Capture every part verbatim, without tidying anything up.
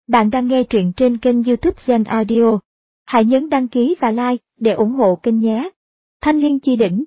Bạn đang nghe truyện trên kênh YouTube Zen Audio. Hãy nhấn đăng ký và like để ủng hộ kênh nhé. Thanh Liên Chi Đỉnh.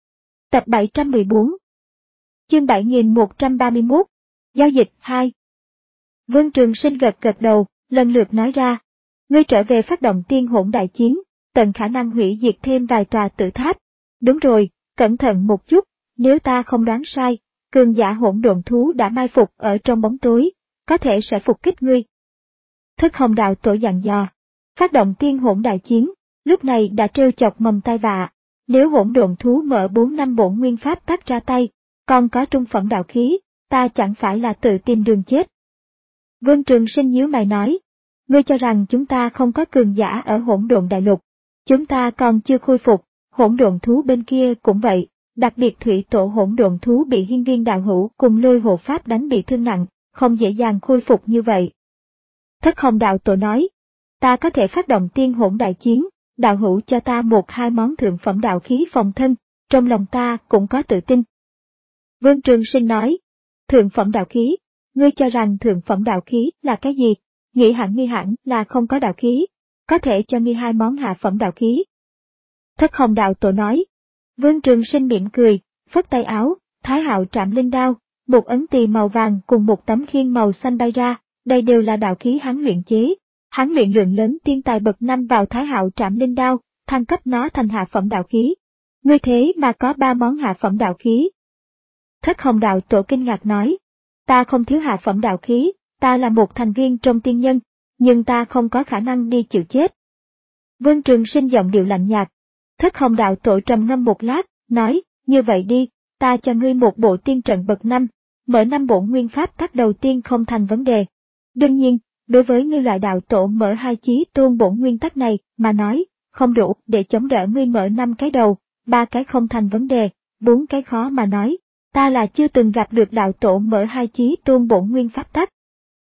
Tập bảy trăm mười bốn. Chương bảy nghìn một trăm ba mươi mốt. Giao dịch hai. Vương Trường Sinh gật gật đầu, lần lượt nói ra. Ngươi trở về phát động tiên hỗn đại chiến, tận khả năng hủy diệt thêm vài tòa tử tháp. Đúng rồi, cẩn thận một chút, nếu ta không đoán sai, cường giả hỗn độn thú đã mai phục ở trong bóng tối, có thể sẽ phục kích ngươi. Thức Hồng Đạo Tổ dặn dò. Phát động tiên hỗn đại chiến, lúc này đã trêu chọc mầm tai vạ. Nếu hỗn độn thú mở bốn năm bổn nguyên pháp tắc ra tay, còn có trung phẩm đạo khí, ta chẳng phải là tự tìm đường chết. Vương Trường Sinh nhíu mày nói. Ngươi cho rằng chúng ta không có cường giả ở hỗn độn đại lục. Chúng ta còn chưa khôi phục, hỗn độn thú bên kia cũng vậy, đặc biệt thủy tổ hỗn độn thú bị hiên viên đạo hữu cùng lôi hộ pháp đánh bị thương nặng, không dễ dàng khôi phục như vậy. Thất Hồng Đạo Tổ nói, ta có thể phát động tiên hỗn đại chiến, đạo hữu cho ta một hai món thượng phẩm đạo khí phòng thân, trong lòng ta cũng có tự tin. Vương Trường Sinh nói, thượng phẩm đạo khí, ngươi cho rằng thượng phẩm đạo khí là cái gì? Nghĩ hẳn nghi hẳn là không có đạo khí, có thể cho ngươi hai món hạ phẩm đạo khí. Thất Hồng Đạo Tổ nói, Vương Trường Sinh mỉm cười, phất tay áo, Thái Hạo Trảm Linh Đao, một ấn tỳ màu vàng cùng một tấm khiên màu xanh bay ra. Đây đều là đạo khí hắn luyện chế. Hắn luyện lượng lớn tiên tài bậc năm vào Thái Hạo Trảm Linh Đao, thăng cấp nó thành hạ phẩm đạo khí. Ngươi thế mà có ba món hạ phẩm đạo khí. Thất Hồng Đạo Tổ kinh ngạc nói, ta không thiếu hạ phẩm đạo khí, ta là một thành viên trong tiên nhân, nhưng ta không có khả năng đi chịu chết. Vương Trường Sinh giọng điệu lạnh nhạt. Thất Hồng Đạo Tổ trầm ngâm một lát, nói, như vậy đi, ta cho ngươi một bộ tiên trận bậc năm, mở năm bổn nguyên pháp tắc đầu tiên không thành vấn đề. Đương nhiên, đối với ngươi loại đạo tổ mở hai chí tôn bổn nguyên tắc này mà nói, không đủ để chống đỡ ngươi mở năm cái đầu, ba cái không thành vấn đề, bốn cái khó mà nói, ta là chưa từng gặp được đạo tổ mở hai chí tôn bổn nguyên pháp tắc.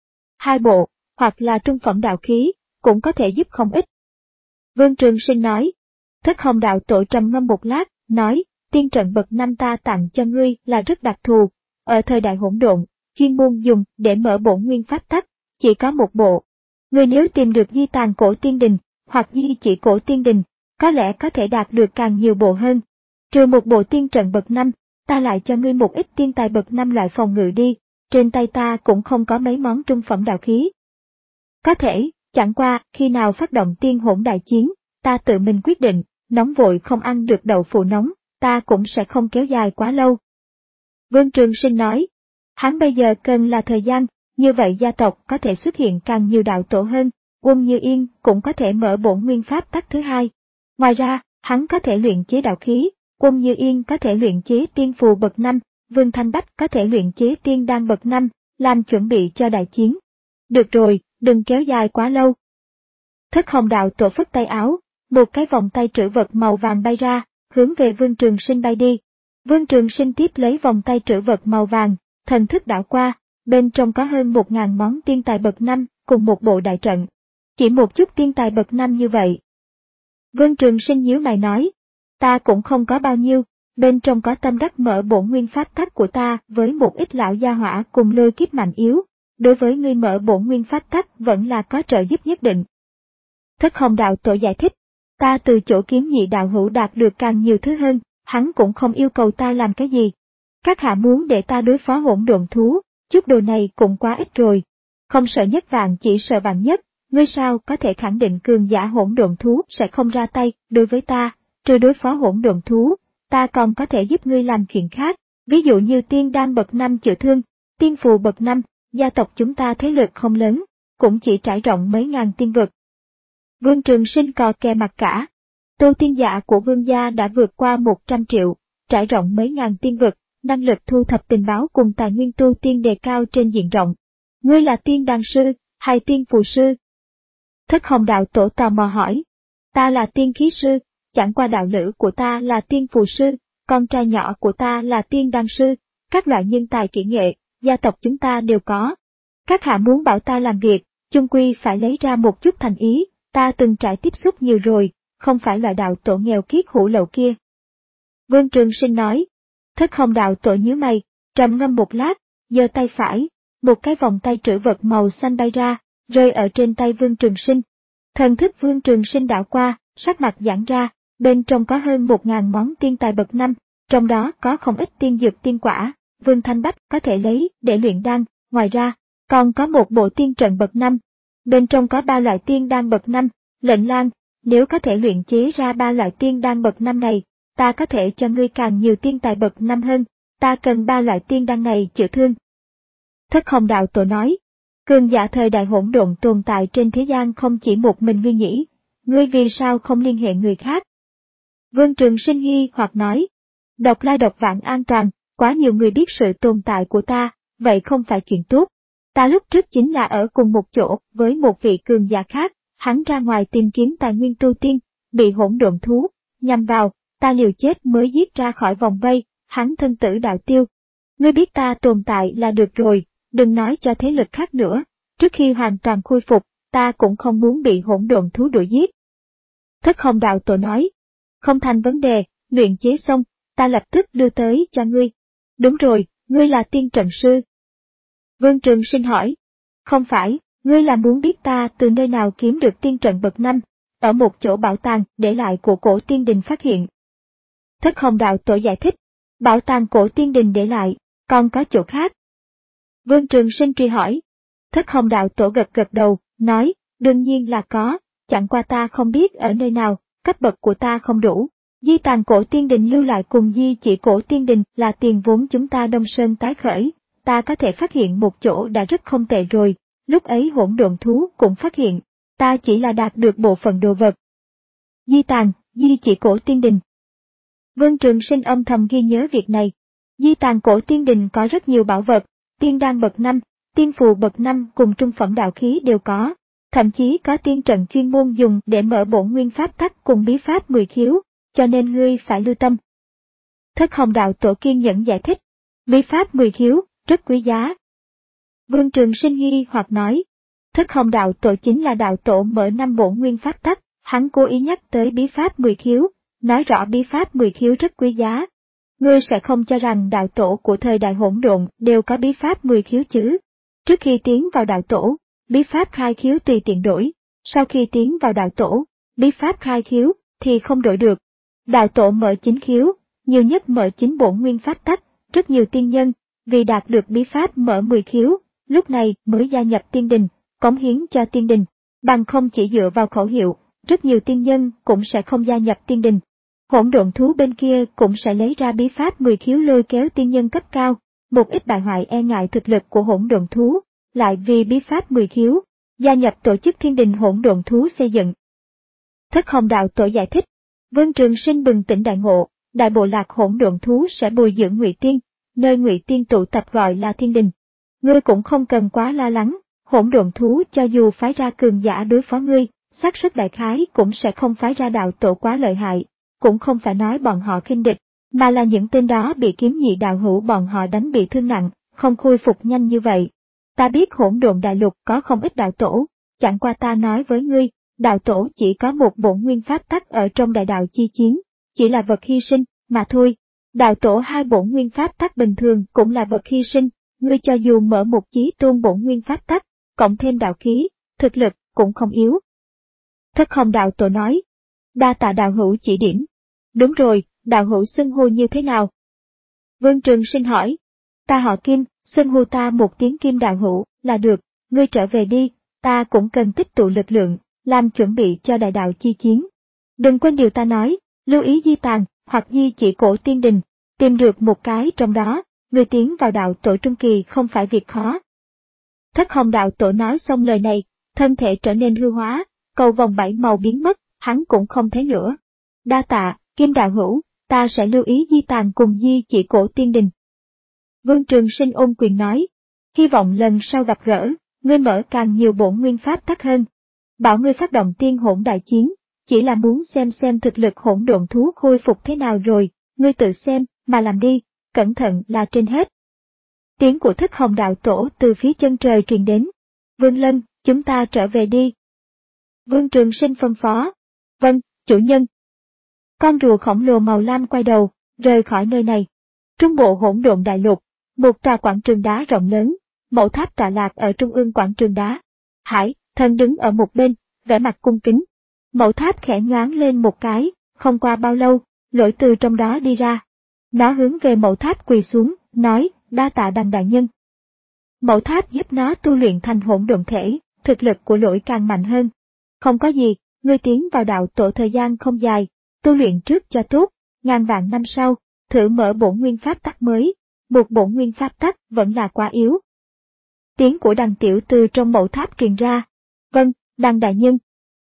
Hai bộ, hoặc là trung phẩm đạo khí, cũng có thể giúp không ít. Vương Trường Sinh nói. Thất Hồng Đạo Tổ trầm ngâm một lát, nói, tiên trận bậc năm ta tặng cho ngươi là rất đặc thù, ở thời đại hỗn độn, chuyên môn dùng để mở bổn nguyên pháp tắc. Chỉ có một bộ. Người nếu tìm được di tàn cổ tiên đình, hoặc di chỉ cổ tiên đình, có lẽ có thể đạt được càng nhiều bộ hơn. Trừ một bộ tiên trận bậc năm, ta lại cho ngươi một ít tiên tài bậc năm loại phòng ngự đi, trên tay ta cũng không có mấy món trung phẩm đạo khí. Có thể, chẳng qua, khi nào phát động tiên hỗn đại chiến, ta tự mình quyết định, nóng vội không ăn được đậu phụ nóng, ta cũng sẽ không kéo dài quá lâu. Vương Trường Sinh nói, hắn bây giờ cần là thời gian. Như vậy gia tộc có thể xuất hiện càng nhiều đạo tổ hơn, Uông Như Yên cũng có thể mở bổn nguyên pháp tắc thứ hai. Ngoài ra, hắn có thể luyện chế đạo khí, Uông Như Yên có thể luyện chế tiên phù bậc năm, Vương Thanh Bách có thể luyện chế tiên đan bậc năm, làm chuẩn bị cho đại chiến. Được rồi, đừng kéo dài quá lâu. Thất Hồng Đạo Tổ phất tay áo, một cái vòng tay trữ vật màu vàng bay ra, hướng về Vương Trường Sinh bay đi. Vương Trường Sinh tiếp lấy vòng tay trữ vật màu vàng, thần thức đảo qua. Bên trong có hơn một ngàn món tiên tài bậc năm cùng một bộ đại trận. Chỉ một chút tiên tài bậc năm như vậy. Vương Trường Sinh nhíu mày nói, ta cũng không có bao nhiêu, bên trong có tâm đắc mở bổn nguyên pháp tắc của ta với một ít lão gia hỏa cùng lôi kiếp mạnh yếu, đối với ngươi mở bổn nguyên pháp tắc vẫn là có trợ giúp nhất định. Thất Hồng Đạo Tổ giải thích, ta từ chỗ kiếm nhị đạo hữu đạt được càng nhiều thứ hơn, hắn cũng không yêu cầu ta làm cái gì. Các hạ muốn để ta đối phó hỗn độn thú. Chút đồ này cũng quá ít rồi. Không sợ nhất vạn chỉ sợ vạn nhất, ngươi sao có thể khẳng định cường giả hỗn độn thú sẽ không ra tay đối với ta, trừ đối phó hỗn độn thú, ta còn có thể giúp ngươi làm chuyện khác, ví dụ như tiên đan bậc năm chữa thương, tiên phù bậc năm, gia tộc chúng ta thế lực không lớn, cũng chỉ trải rộng mấy ngàn tiên vực. Vương Trường Sinh cò kè mặt cả. Tu tiên giả của vương gia đã vượt qua một trăm triệu, trải rộng mấy ngàn tiên vực. Năng lực thu thập tình báo cùng tài nguyên tu tiên đề cao trên diện rộng. Ngươi là tiên đan sư, hay tiên phù sư? Thất Hồng Đạo Tổ tò mò hỏi. Ta là tiên khí sư, chẳng qua đạo lữ của ta là tiên phù sư, con trai nhỏ của ta là tiên đan sư, các loại nhân tài kỹ nghệ, gia tộc chúng ta đều có. Các hạ muốn bảo ta làm việc, chung quy phải lấy ra một chút thành ý, ta từng trải tiếp xúc nhiều rồi, không phải loại đạo tổ nghèo kiết hủ lậu kia. Vương Trường Sinh nói. Thất Hồng Đạo Tổ nhíu mày, trầm ngâm một lát, giơ tay phải, một cái vòng tay trữ vật màu xanh bay ra, rơi ở trên tay Vương Trường Sinh. Thần thức Vương Trường Sinh đảo qua, sắc mặt giãn ra, bên trong có hơn một ngàn món tiên tài bậc năm, trong đó có không ít tiên dược tiên quả, Vương Thanh Bách có thể lấy để luyện đan, ngoài ra, còn có một bộ tiên trận bậc năm. Bên trong có ba loại tiên đan bậc năm, Lệnh Lang, nếu có thể luyện chế ra ba loại tiên đan bậc năm này, ta có thể cho ngươi càng nhiều tiên tài bậc năm hơn, ta cần ba loại tiên đan này chữa thương. Thất Không Đạo Tổ nói, cường giả thời đại hỗn độn tồn tại trên thế gian không chỉ một mình ngươi nhỉ, ngươi vì sao không liên hệ người khác? Vương Trường Sinh nghi hoặc nói, độc lai độc vãng an toàn, quá nhiều người biết sự tồn tại của ta, vậy không phải chuyện tốt. Ta lúc trước chính là ở cùng một chỗ với một vị cường giả khác, hắn ra ngoài tìm kiếm tài nguyên tu tiên, bị hỗn độn thú nhằm vào, ta liều chết mới giết ra khỏi vòng vây, hắn thân tử đạo tiêu. Ngươi biết ta tồn tại là được rồi, đừng nói cho thế lực khác nữa, trước khi hoàn toàn khôi phục, ta cũng không muốn bị hỗn độn thú đuổi giết. Thất Không Đạo Tổ nói, không thành vấn đề, luyện chế xong, ta lập tức đưa tới cho ngươi. Đúng rồi, ngươi là tiên trận sư. Vương Trường Sinh hỏi, không phải, ngươi là muốn biết ta từ nơi nào kiếm được tiên trận bậc năm, ở một chỗ bảo tàng để lại của cổ tiên đình phát hiện. Thất Không Đạo Tổ giải thích, bảo tàng cổ tiên đình để lại, còn có chỗ khác. Vương Trường Sinh truy hỏi. Thất Không Đạo Tổ gật gật đầu, nói, đương nhiên là có, chẳng qua ta không biết ở nơi nào, cấp bậc của ta không đủ. Di tàn cổ tiên đình lưu lại cùng di chỉ cổ tiên đình là tiền vốn chúng ta Đông Sơn tái khởi, ta có thể phát hiện một chỗ đã rất không tệ rồi, lúc ấy hỗn độn thú cũng phát hiện, ta chỉ là đạt được bộ phận đồ vật. Di tàn, di chỉ cổ tiên đình. Vương Trường Sinh âm thầm ghi nhớ việc này. Di tàn cổ tiên đình có rất nhiều bảo vật, tiên đan bậc năm, tiên phù bậc năm cùng trung phẩm đạo khí đều có, thậm chí có tiên trận chuyên môn dùng để mở bổn nguyên pháp tắc cùng bí pháp mười khiếu, cho nên ngươi phải lưu tâm. Thất Không Đạo Tổ kiên nhẫn giải thích, bí pháp mười khiếu, rất quý giá. Vương Trường Sinh nghi hoặc nói, Thất Không Đạo Tổ chính là đạo tổ mở năm bổn nguyên pháp tắc, hắn cố ý nhắc tới bí pháp mười khiếu, nói rõ bí pháp mười khiếu rất quý giá. Ngươi sẽ không cho rằng đạo tổ của thời đại hỗn độn đều có bí pháp mười khiếu chứ? Trước khi tiến vào đạo tổ, bí pháp khai khiếu tùy tiện đổi, sau khi tiến vào đạo tổ, bí pháp khai khiếu thì không đổi được. Đạo tổ mở chín khiếu, nhiều nhất mở chín bổn nguyên pháp tắc, rất nhiều tiên nhân vì đạt được bí pháp mở mười khiếu, lúc này mới gia nhập tiên đình, cống hiến cho tiên đình, bằng không chỉ dựa vào khẩu hiệu, rất nhiều tiên nhân cũng sẽ không gia nhập tiên đình. Hỗn độn thú bên kia cũng sẽ lấy ra bí pháp mười khiếu lôi kéo tiên nhân cấp cao, một ít bại hoại e ngại thực lực của hỗn độn thú, lại vì bí pháp mười khiếu, gia nhập tổ chức thiên đình hỗn độn thú xây dựng. Thất Không Đạo Tổ giải thích, Vương Trường Sinh bừng tỉnh đại ngộ, đại bộ lạc hỗn độn thú sẽ bồi dưỡng Ngụy Tiên, nơi Ngụy Tiên tụ tập gọi là thiên đình. Ngươi cũng không cần quá lo lắng, hỗn độn thú cho dù phái ra cường giả đối phó ngươi, xác suất đại khái cũng sẽ không phái ra đạo tổ quá lợi hại. Cũng không phải nói bọn họ khinh địch, mà là những tên đó bị kiếm nhị đạo hữu bọn họ đánh bị thương nặng, không khôi phục nhanh như vậy. Ta biết hỗn độn đại lục có không ít đạo tổ, chẳng qua ta nói với ngươi, đạo tổ chỉ có một bổn nguyên pháp tắc ở trong đại đạo chi chiến, chỉ là vật hy sinh, mà thôi. Đạo tổ hai bổn nguyên pháp tắc bình thường cũng là vật hy sinh, ngươi cho dù mở một chí tôn bổn nguyên pháp tắc, cộng thêm đạo khí, thực lực cũng không yếu. Thất Không Đạo Tổ nói, đa tạ đạo hữu chỉ điểm. Đúng rồi, đạo hữu xưng hô như thế nào? Vương Trường Sinh hỏi, ta họ Kim, xưng hô ta một tiếng Kim đạo hữu là được, ngươi trở về đi, ta cũng cần tích tụ lực lượng, làm chuẩn bị cho đại đạo chi chiến. Đừng quên điều ta nói, lưu ý di tàn, hoặc di chỉ cổ tiên đình, tìm được một cái trong đó, ngươi tiến vào đạo tổ trung kỳ không phải việc khó. Thất Không Đạo Tổ nói xong lời này, thân thể trở nên hư hóa, cầu vòng bảy màu biến mất, hắn cũng không thấy nữa. Đa tạ, Kim đạo hữu, ta sẽ lưu ý di tàn cùng di chỉ cổ tiên đình. Vương Trường Sinh ôm quyền nói, hy vọng lần sau gặp gỡ, ngươi mở càng nhiều bổn nguyên pháp tắc hơn. Bảo ngươi phát động tiên hỗn đại chiến, chỉ là muốn xem xem thực lực hỗn độn thú khôi phục thế nào rồi, ngươi tự xem, mà làm đi, cẩn thận là trên hết. Tiếng của Thất Hồng Đạo Tổ từ phía chân trời truyền đến. Vương Lân, chúng ta trở về đi. Vương Trường Sinh phân phó. Vâng, chủ nhân. Con rùa khổng lồ màu lam quay đầu, rời khỏi nơi này. Trung bộ hỗn độn đại lục, một tòa quảng trường đá rộng lớn, mẫu tháp tọa lạc ở trung ương quảng trường đá. Hải, Thần đứng ở một bên, vẻ mặt cung kính. Mẫu tháp khẽ nhoáng lên một cái, không qua bao lâu, lỗi từ trong đó đi ra. Nó hướng về mẫu tháp quỳ xuống, nói, đa tạ Đằng đại nhân. Mẫu tháp giúp nó tu luyện thành hỗn độn thể, thực lực của lỗi càng mạnh hơn. Không có gì, ngươi tiến vào đạo tổ thời gian không dài, tu luyện trước cho tốt, ngàn vạn năm sau, thử mở bổn nguyên pháp tắc mới, một bổn nguyên pháp tắc vẫn là quá yếu. Tiếng của Đằng tiểu từ trong mẫu tháp truyền ra. Vâng, Đằng đại nhân.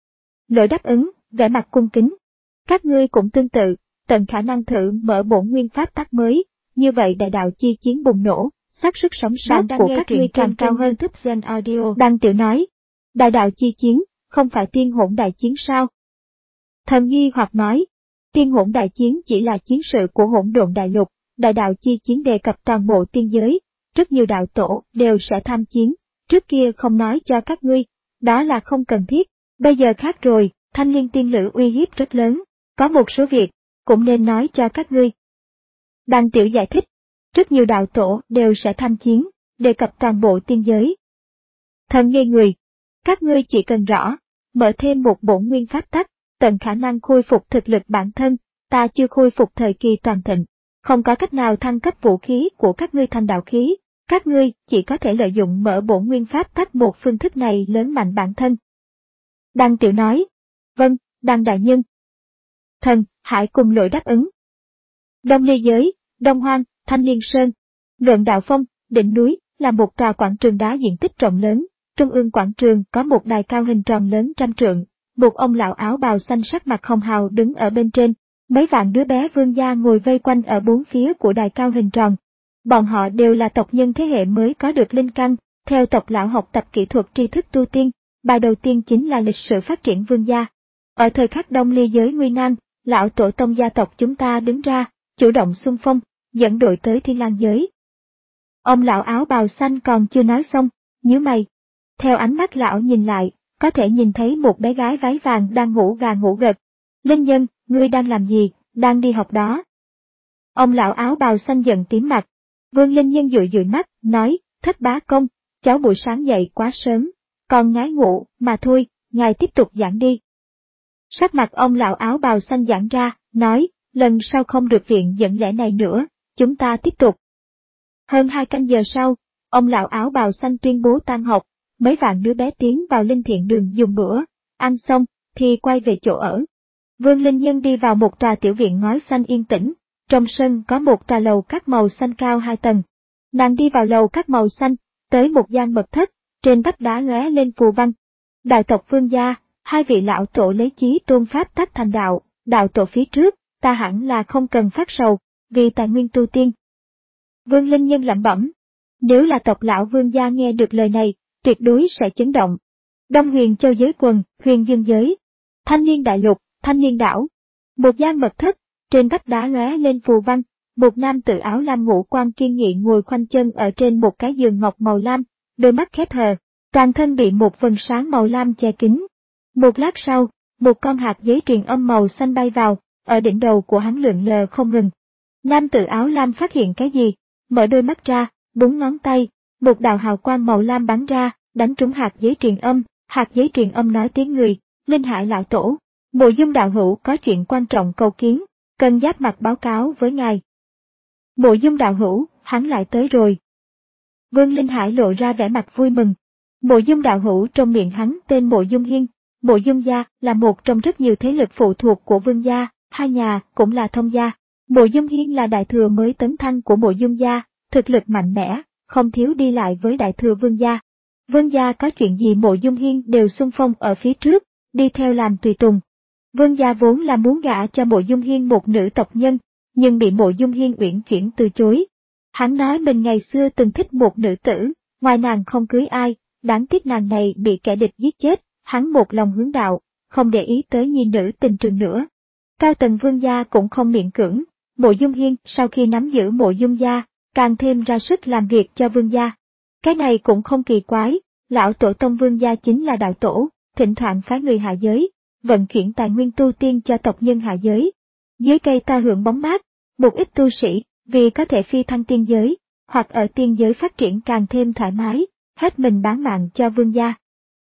Lỗi đáp ứng, vẻ mặt cung kính. Các ngươi cũng tương tự, tận khả năng thử mở bổn nguyên pháp tắc mới, như vậy đại đạo chi chiến bùng nổ, xác suất sống sót của các ngươi càng cao hơn. Gen Audio. Đằng tiểu nói, đại đạo chi chiến, không phải tiên hỗn đại chiến sao? Thần nghi hoặc nói, tiên hỗn đại chiến chỉ là chiến sự của hỗn độn đại lục, đại đạo chi chiến đề cập toàn bộ tiên giới, rất nhiều đạo tổ đều sẽ tham chiến, trước kia không nói cho các ngươi, đó là không cần thiết, bây giờ khác rồi, thanh liên tiên lữ uy hiếp rất lớn, có một số việc, cũng nên nói cho các ngươi. Đằng tiểu giải thích, rất nhiều đạo tổ đều sẽ tham chiến, đề cập toàn bộ tiên giới. Thần ngây người, các ngươi chỉ cần rõ, mở thêm một bổn nguyên pháp tắc, tận khả năng khôi phục thực lực bản thân, ta chưa khôi phục thời kỳ toàn thịnh, không có cách nào thăng cấp vũ khí của các ngươi thành đạo khí, các ngươi chỉ có thể lợi dụng mở bổn nguyên pháp tắc một phương thức này lớn mạnh bản thân. Đằng tiểu nói, vâng, Đằng đại nhân. Thần, Hải cùng lỗi đáp ứng. Đông Ly giới, Đông Hoang, Thanh Liên Sơn, Luận Đạo Phong, đỉnh núi, là một tòa quảng trường đá diện tích rộng lớn, trung ương quảng trường có một đài cao hình tròn lớn trăm trượng, một ông lão áo bào xanh sắc mặt hồng hào đứng ở bên trên, mấy vạn đứa bé vương gia ngồi vây quanh ở bốn phía của đài cao hình tròn. Bọn họ đều là tộc nhân thế hệ mới có được linh căn, theo tộc lão học tập kỹ thuật tri thức tu tiên, bài đầu tiên chính là lịch sử phát triển vương gia. Ở thời khắc Đông Ly giới nguy nan, lão tổ tông gia tộc chúng ta đứng ra, chủ động xung phong, dẫn đội tới Thiên Lang giới. Ông lão áo bào xanh còn chưa nói xong, nhíu mày. Theo ánh mắt lão nhìn lại, có thể nhìn thấy một bé gái váy vàng đang ngủ gà ngủ gật. Linh nhân, ngươi đang làm gì, đang đi học đó. Ông lão áo bào xanh giận tím mặt. Vương Linh nhân dụi dụi mắt, nói, thất bá công, cháu buổi sáng dậy quá sớm, còn ngái ngủ, mà thôi, ngài tiếp tục giảng đi. Sắc mặt ông lão áo bào xanh giãn ra, nói, lần sau không được viện dẫn lẽ này nữa, chúng ta tiếp tục. Hơn hai canh giờ sau, ông lão áo bào xanh tuyên bố tan học, mấy vạn đứa bé tiến vào linh thiện đường dùng bữa, ăn xong, thì quay về chỗ ở. Vương Linh Nhân đi vào một tòa tiểu viện ngói xanh yên tĩnh, trong sân có một tòa lầu các màu xanh cao hai tầng. Nàng đi vào lầu các màu xanh, tới một gian mật thất, trên vách đá lóe lên phù văn. Đại tộc Vương gia, hai vị lão tổ lấy chí tôn pháp tắc thành đạo, đạo tổ phía trước, ta hẳn là không cần phát sầu, vì tài nguyên tu tiên. Vương Linh Nhân lẩm bẩm, nếu là tộc lão Vương gia nghe được lời này, tuyệt đối sẽ chấn động. Đông Huyền Châu giới quần, Huyền Dương giới, Thanh Niên đại lục, Thanh Niên đảo, một gian mật thất, trên vách đá lóe lên phù văn, một nam tử áo lam ngũ quan kiên nghị ngồi khoanh chân ở trên một cái giường ngọc màu lam, đôi mắt khép hờ, toàn thân bị một vầng sáng màu lam che kín. Một lát sau, một con hạt giấy truyền âm màu xanh bay vào, ở đỉnh đầu của hắn lượn lờ không ngừng. Nam tử áo lam phát hiện cái gì, mở đôi mắt ra, búng ngón tay, một đạo hào quang màu lam bắn ra, đánh trúng hạt giấy truyền âm, hạt giấy truyền âm nói tiếng người, Linh Hải lão tổ, Mộ Dung đạo hữu có chuyện quan trọng cầu kiến, cần giáp mặt báo cáo với ngài. Mộ Dung đạo hữu, hắn lại tới rồi. Vương Linh Hải lộ ra vẻ mặt vui mừng. Mộ Dung đạo hữu trong miệng hắn tên Mộ Dung Hiên, Mộ Dung gia là một trong rất nhiều thế lực phụ thuộc của Vương gia, hai nhà cũng là thông gia. Mộ Dung Hiên là đại thừa mới tấn thăng của Mộ Dung gia, thực lực mạnh mẽ, không thiếu đi lại với đại thừa Vương gia. Vương gia có chuyện gì Mộ Dung Hiên đều xung phong ở phía trước, đi theo làm tùy tùng. Vương gia vốn là muốn gả cho Mộ Dung Hiên một nữ tộc nhân, nhưng bị Mộ Dung Hiên uyển chuyển từ chối. Hắn nói mình ngày xưa từng thích một nữ tử, ngoài nàng không cưới ai, đáng tiếc nàng này bị kẻ địch giết chết, hắn một lòng hướng đạo, không để ý tới nhi nữ tình trường nữa. Cao tầng Vương gia cũng không miễn cưỡng, Mộ Dung Hiên sau khi nắm giữ Mộ Dung gia, càng thêm ra sức làm việc cho Vương gia. Cái này cũng không kỳ quái, lão tổ tông Vương gia chính là đạo tổ, thỉnh thoảng phái người hạ giới, vận chuyển tài nguyên tu tiên cho tộc nhân hạ giới. Dưới cây ta hưởng bóng mát, một ít tu sĩ, vì có thể phi thăng tiên giới, hoặc ở tiên giới phát triển càng thêm thoải mái, hết mình bán mạng cho Vương gia.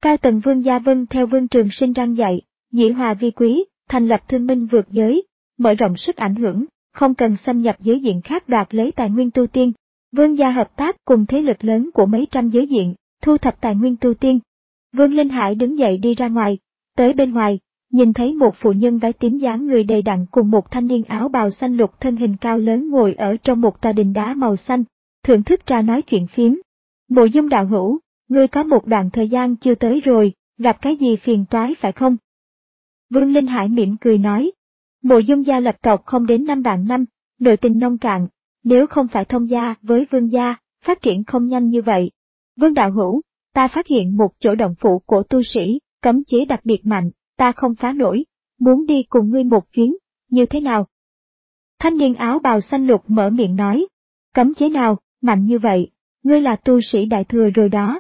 Cao tầng Vương gia vâng theo Vương Trường Sinh răn dạy, dĩ hòa vi quý, thành lập thương minh vượt giới, mở rộng sức ảnh hưởng, không cần xâm nhập giới diện khác đoạt lấy tài nguyên tu tiên. Vương gia hợp tác cùng thế lực lớn của mấy trăm giới diện, thu thập tài nguyên tu tiên. Vương Linh Hải đứng dậy đi ra ngoài, tới bên ngoài, nhìn thấy một phụ nhân váy tím dáng người đầy đặn cùng một thanh niên áo bào xanh lục thân hình cao lớn ngồi ở trong một tòa đình đá màu xanh, thưởng thức trà nói chuyện phiếm. Mộ Dung đạo hữu, ngươi có một đoạn thời gian chưa tới rồi, gặp cái gì phiền toái phải không? Vương Linh Hải mỉm cười nói. Mộ Dung gia lập tộc không đến năm vạn năm, nội tình nông cạn, nếu không phải thông gia với Vương gia, phát triển không nhanh như vậy. Vương đạo hữu, ta phát hiện một chỗ động phủ của tu sĩ, cấm chế đặc biệt mạnh, ta không phá nổi, muốn đi cùng ngươi một chuyến, như thế nào? Thanh niên áo bào xanh lục mở miệng nói, cấm chế nào, mạnh như vậy, ngươi là tu sĩ đại thừa rồi đó.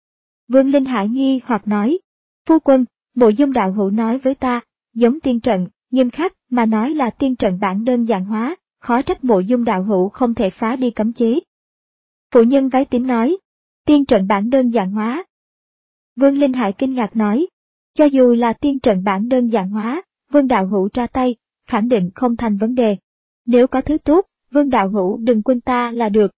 Vương Linh Hải nghi hoặc nói, phu quân, Mộ Dung đạo hữu nói với ta, giống tiên trận, nghiêm khắc mà nói là tiên trận bản đơn giản hóa, khó trách Mộ Dung đạo hữu không thể phá đi cấm chế. Phụ nhân váy tím nói, tiên trận bản đơn giản hóa. Vương Linh Hải kinh ngạc nói, cho dù là tiên trận bản đơn giản hóa, Vương đạo hữu ra tay, khẳng định không thành vấn đề. Nếu có thứ tốt, Vương đạo hữu đừng quên ta là được.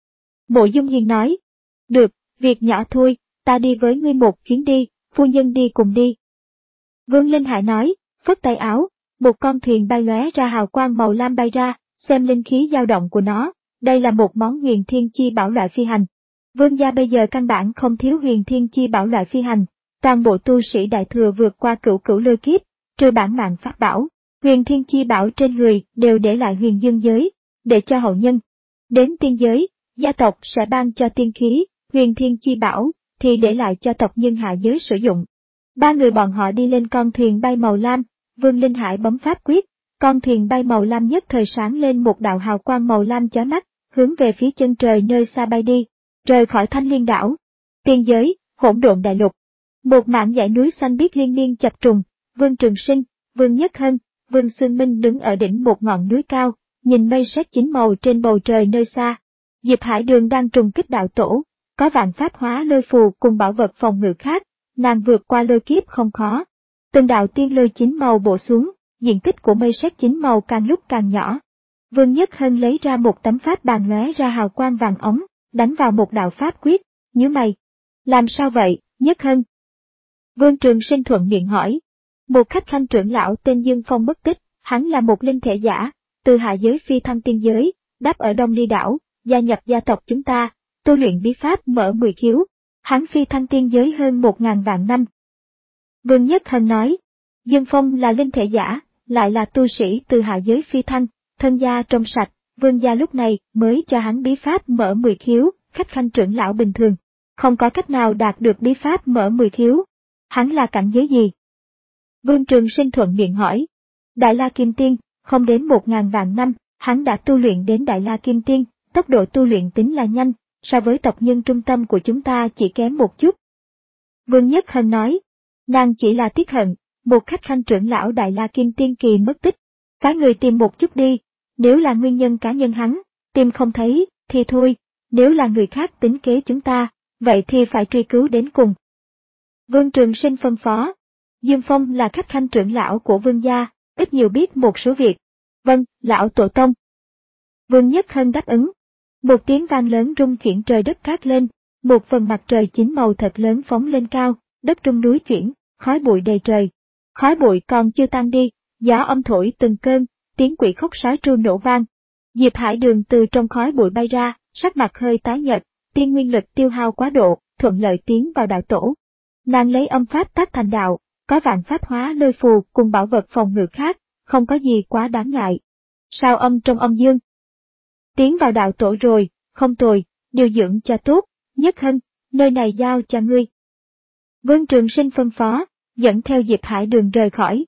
Mộ Dung Hiền nói, được, việc nhỏ thôi, ta đi với ngươi một chuyến đi, phu nhân đi cùng đi. Vương Linh Hải nói, phất tay áo, một con thuyền bay lóe ra hào quang màu lam bay ra, xem linh khí dao động của nó, đây là một món huyền thiên chi bảo loại phi hành. Vương gia bây giờ căn bản không thiếu huyền thiên chi bảo loại phi hành, toàn bộ tu sĩ đại thừa vượt qua cửu cửu lôi kiếp, trừ bản mạng pháp bảo, huyền thiên chi bảo trên người đều để lại huyền dương giới, để cho hậu nhân. Đến tiên giới, gia tộc sẽ ban cho tiên khí, huyền thiên chi bảo, thì để lại cho tộc nhân hạ giới sử dụng. Ba người bọn họ đi lên con thuyền bay màu lam, Vương Linh Hải bấm pháp quyết, con thuyền bay màu lam nhất thời sáng lên một đạo hào quang màu lam chói mắt, hướng về phía chân trời nơi xa bay đi, rời khỏi Thanh Liên đảo. Tiên giới, hỗn độn đại lục. Một mảng dãy núi xanh biếc liên miên chập trùng, Vương Trường Sinh, Vương Nhất Hân, Vương Xương Minh đứng ở đỉnh một ngọn núi cao, nhìn mây sét chín màu trên bầu trời nơi xa. Diệp Hải Đường đang trùng kích đạo tổ, có vạn pháp hóa lôi phù cùng bảo vật phòng ngự khác, nàng vượt qua lôi kiếp không khó. Từng đạo tiên lôi chín màu bổ xuống, diện tích của mây sét chín màu càng lúc càng nhỏ. Vương Nhất Hân lấy ra một tấm pháp bàn lóe ra hào quang vàng ống, đánh vào một đạo pháp quyết, nhíu mày. Làm sao vậy, Nhất Hân? Vương Trường Sinh thuận miệng hỏi. Một khách khanh trưởng lão tên Dương Phong mất tích, hắn là một linh thể giả, từ hạ giới phi thăng tiên giới, đáp ở Đông Ly đảo, gia nhập gia tộc chúng ta, tu luyện bí pháp mở mười khiếu. Hắn phi thăng tiên giới hơn một ngàn vạn năm. Vương Nhất Hân nói, Dương Phong là linh thể giả, lại là tu sĩ từ hạ giới phi thăng, thân gia trong sạch, Vương gia lúc này mới cho hắn bí pháp mở mười khiếu, khách khanh trưởng lão bình thường, không có cách nào đạt được bí pháp mở mười khiếu. Hắn là cảnh giới gì? Vương Trường Sinh thuận miệng hỏi. Đại La Kim Tiên, không đến một ngàn vạn năm, hắn đã tu luyện đến Đại La Kim Tiên, tốc độ tu luyện tính là nhanh, so với tộc nhân trung tâm của chúng ta chỉ kém một chút. Vương Nhất Hân nói, nàng chỉ là tiếc hận, một khách khanh trưởng lão Đại La Kim Tiên kỳ mất tích, phái người tìm một chút đi, nếu là nguyên nhân cá nhân hắn, tìm không thấy, thì thôi, nếu là người khác tính kế chúng ta, vậy thì phải truy cứu đến cùng. Vương Trường Sinh phân phó, Dương Phong là khách khanh trưởng lão của Vương gia, ít nhiều biết một số việc. Vâng, lão tổ tông. Vương Nhất Hân đáp ứng. Một tiếng vang lớn rung chuyển trời đất cát lên, một phần mặt trời chín màu thật lớn phóng lên cao, đất rung núi chuyển, khói bụi đầy trời. Khói bụi còn chưa tan đi, gió âm thổi từng cơn, tiếng quỷ khóc sói tru nổ vang. Diệp Hải Đường từ trong khói bụi bay ra, sắc mặt hơi tái nhợt, tiên nguyên lực tiêu hao quá độ, thuận lợi tiến vào đạo tổ. Nàng lấy âm pháp tác thành đạo, có vạn pháp hóa lôi phù cùng bảo vật phòng ngự khác, không có gì quá đáng ngại. Sao âm trong âm dương? Tiến vào đạo tổ rồi, không tồi, điều dưỡng cho tốt, Nhất Hân, nơi này giao cho ngươi. Vương Trường Sinh phân phó, dẫn theo Diệp Hải Đường rời khỏi.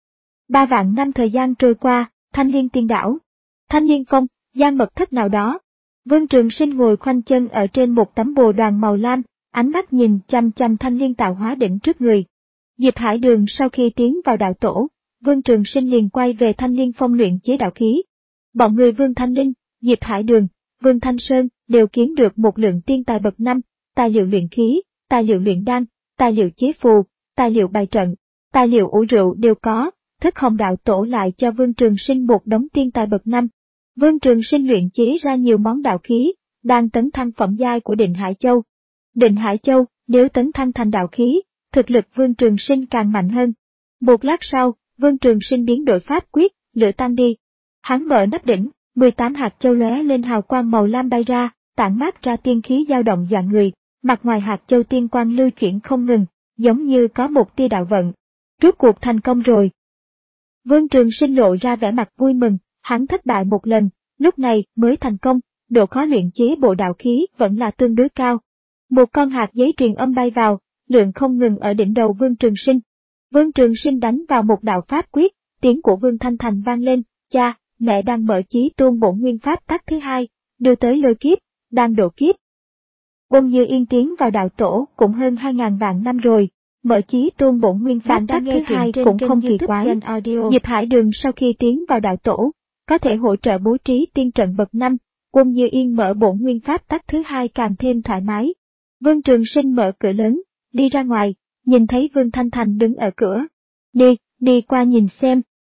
Ba vạn năm thời gian trôi qua, Thanh Liên Tiên đảo, Thanh Liên Phong, gian mật thất nào đó. Vương Trường Sinh ngồi khoanh chân ở trên một tấm bồ đoàn màu lam, ánh mắt nhìn chăm chăm Thanh Liên tạo hóa đỉnh trước người. Diệp Hải Đường sau khi tiến vào đạo tổ, Vương Trường Sinh liền quay về Thanh Liên Phong luyện chế đạo khí. Bọn người Vương Thanh Linh, Diệp Hải Đường, Vương Thanh Sơn đều kiếm được một lượng tiên tài bậc năm, tài liệu luyện khí, tài liệu luyện đan, tài liệu chế phù, tài liệu bài trận, tài liệu ủ rượu đều có, Thất Hồng đạo tổ lại cho Vương Trường Sinh một đống tiên tài bậc năm. Vương Trường Sinh luyện chế ra nhiều món đạo khí, đang tấn thăng phẩm giai của Định Hải Châu. Định Hải Châu, nếu tấn thăng thành đạo khí, thực lực Vương Trường Sinh càng mạnh hơn. Một lát sau, Vương Trường Sinh biến đổi pháp quyết, lửa tan đi. Hắn mở nắp đỉnh, mười tám hạt châu lóe lên hào quang màu lam bay ra, tản mát ra tiên khí dao động dọa người, mặt ngoài hạt châu tiên quang lưu chuyển không ngừng, giống như có một tia đạo vận. Rốt cuộc thành công rồi. Vương Trường Sinh lộ ra vẻ mặt vui mừng, hắn thất bại một lần, lúc này mới thành công, độ khó luyện chế bộ đạo khí vẫn là tương đối cao. Một con hạt giấy truyền âm bay vào, lượng không ngừng ở đỉnh đầu Vương Trường Sinh. Vương Trường Sinh đánh vào một đạo pháp quyết, tiếng của Vương Thanh Thành vang lên, cha, mẹ đang mở chí tôn bổn nguyên pháp tắc thứ hai, đưa tới lôi kiếp, đang độ kiếp. Quân Như Yên tiến vào đạo tổ cũng hơn hai ngàn vạn năm rồi, mở chí tôn bổn nguyên pháp tắc thứ hai cũng không kỳ quái. Diệp Hải Đường sau khi tiến vào đạo tổ, có thể hỗ trợ bố trí tiên trận bậc năm, Quân Như Yên mở bổn nguyên pháp tắc thứ hai càng thêm thoải mái. Vương Trường Sinh mở cửa lớn, đi ra ngoài, nhìn thấy Vương Thanh Thành đứng ở cửa. Đi, đi qua nhìn xem.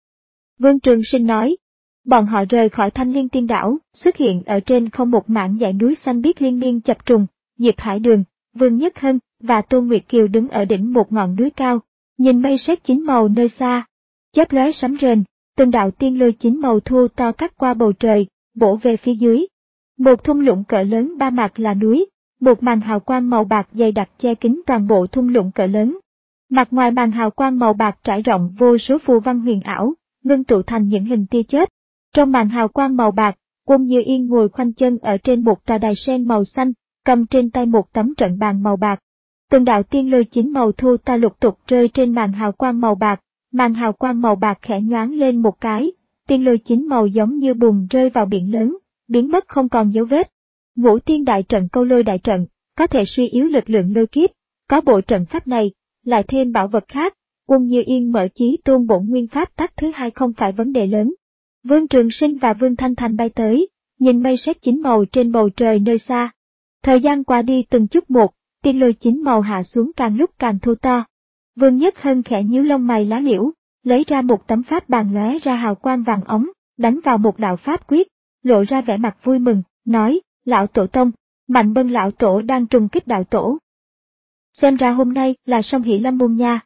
Vương Trường Sinh nói. Bọn họ rời khỏi Thanh Liên Tiên Đảo, xuất hiện ở trên không một mảng dãy núi xanh biếc liên miên chập trùng. Diệp Hải Đường, Vương Nhất Hân và Tô Nguyệt Kiều đứng ở đỉnh một ngọn núi cao, nhìn mây sét chín màu nơi xa. Chớp lóe sấm rền, từng đạo tiên lôi chín màu thu to cắt qua bầu trời, bổ về phía dưới. Một thung lũng cỡ lớn ba mặt là núi, một màn hào quang màu bạc dày đặc che kín toàn bộ thung lũng cỡ lớn. Mặt ngoài màn hào quang màu bạc trải rộng vô số phù văn huyền ảo, ngưng tụ thành những hình tia chớp. Trong màn hào quang màu bạc, Quân Như Yên ngồi khoanh chân ở trên một tòa đài sen màu xanh, cầm trên tay một tấm trận bàn màu bạc. Từng đạo tiên lôi chín màu thu ta lục tục rơi trên màn hào quang màu bạc, màn hào quang màu bạc khẽ nhoáng lên một cái, tiên lôi chín màu giống như bùn rơi vào biển lớn, biến mất không còn dấu vết. Ngũ tiên đại trận câu lôi đại trận, có thể suy yếu lực lượng lôi kiếp, có bộ trận pháp này, lại thêm bảo vật khác, Quân Như Yên mở chí tôn bổn nguyên pháp tắc thứ hai không phải vấn đề lớn. Vương Trường Sinh và Vương Thanh Thành bay tới, nhìn mây sét chín màu trên bầu trời nơi xa. Thời gian qua đi từng chút một, tiên lôi chín màu hạ xuống càng lúc càng thu to. Vương Nhất Hân khẽ nhíu lông mày lá liễu, lấy ra một tấm pháp bàn lóe ra hào quang vàng ống, đánh vào một đạo pháp quyết, lộ ra vẻ mặt vui mừng, nói, lão tổ tông, Mạnh Bân lão tổ đang trùng kích đạo tổ. Xem ra hôm nay là song hỷ lâm môn nha.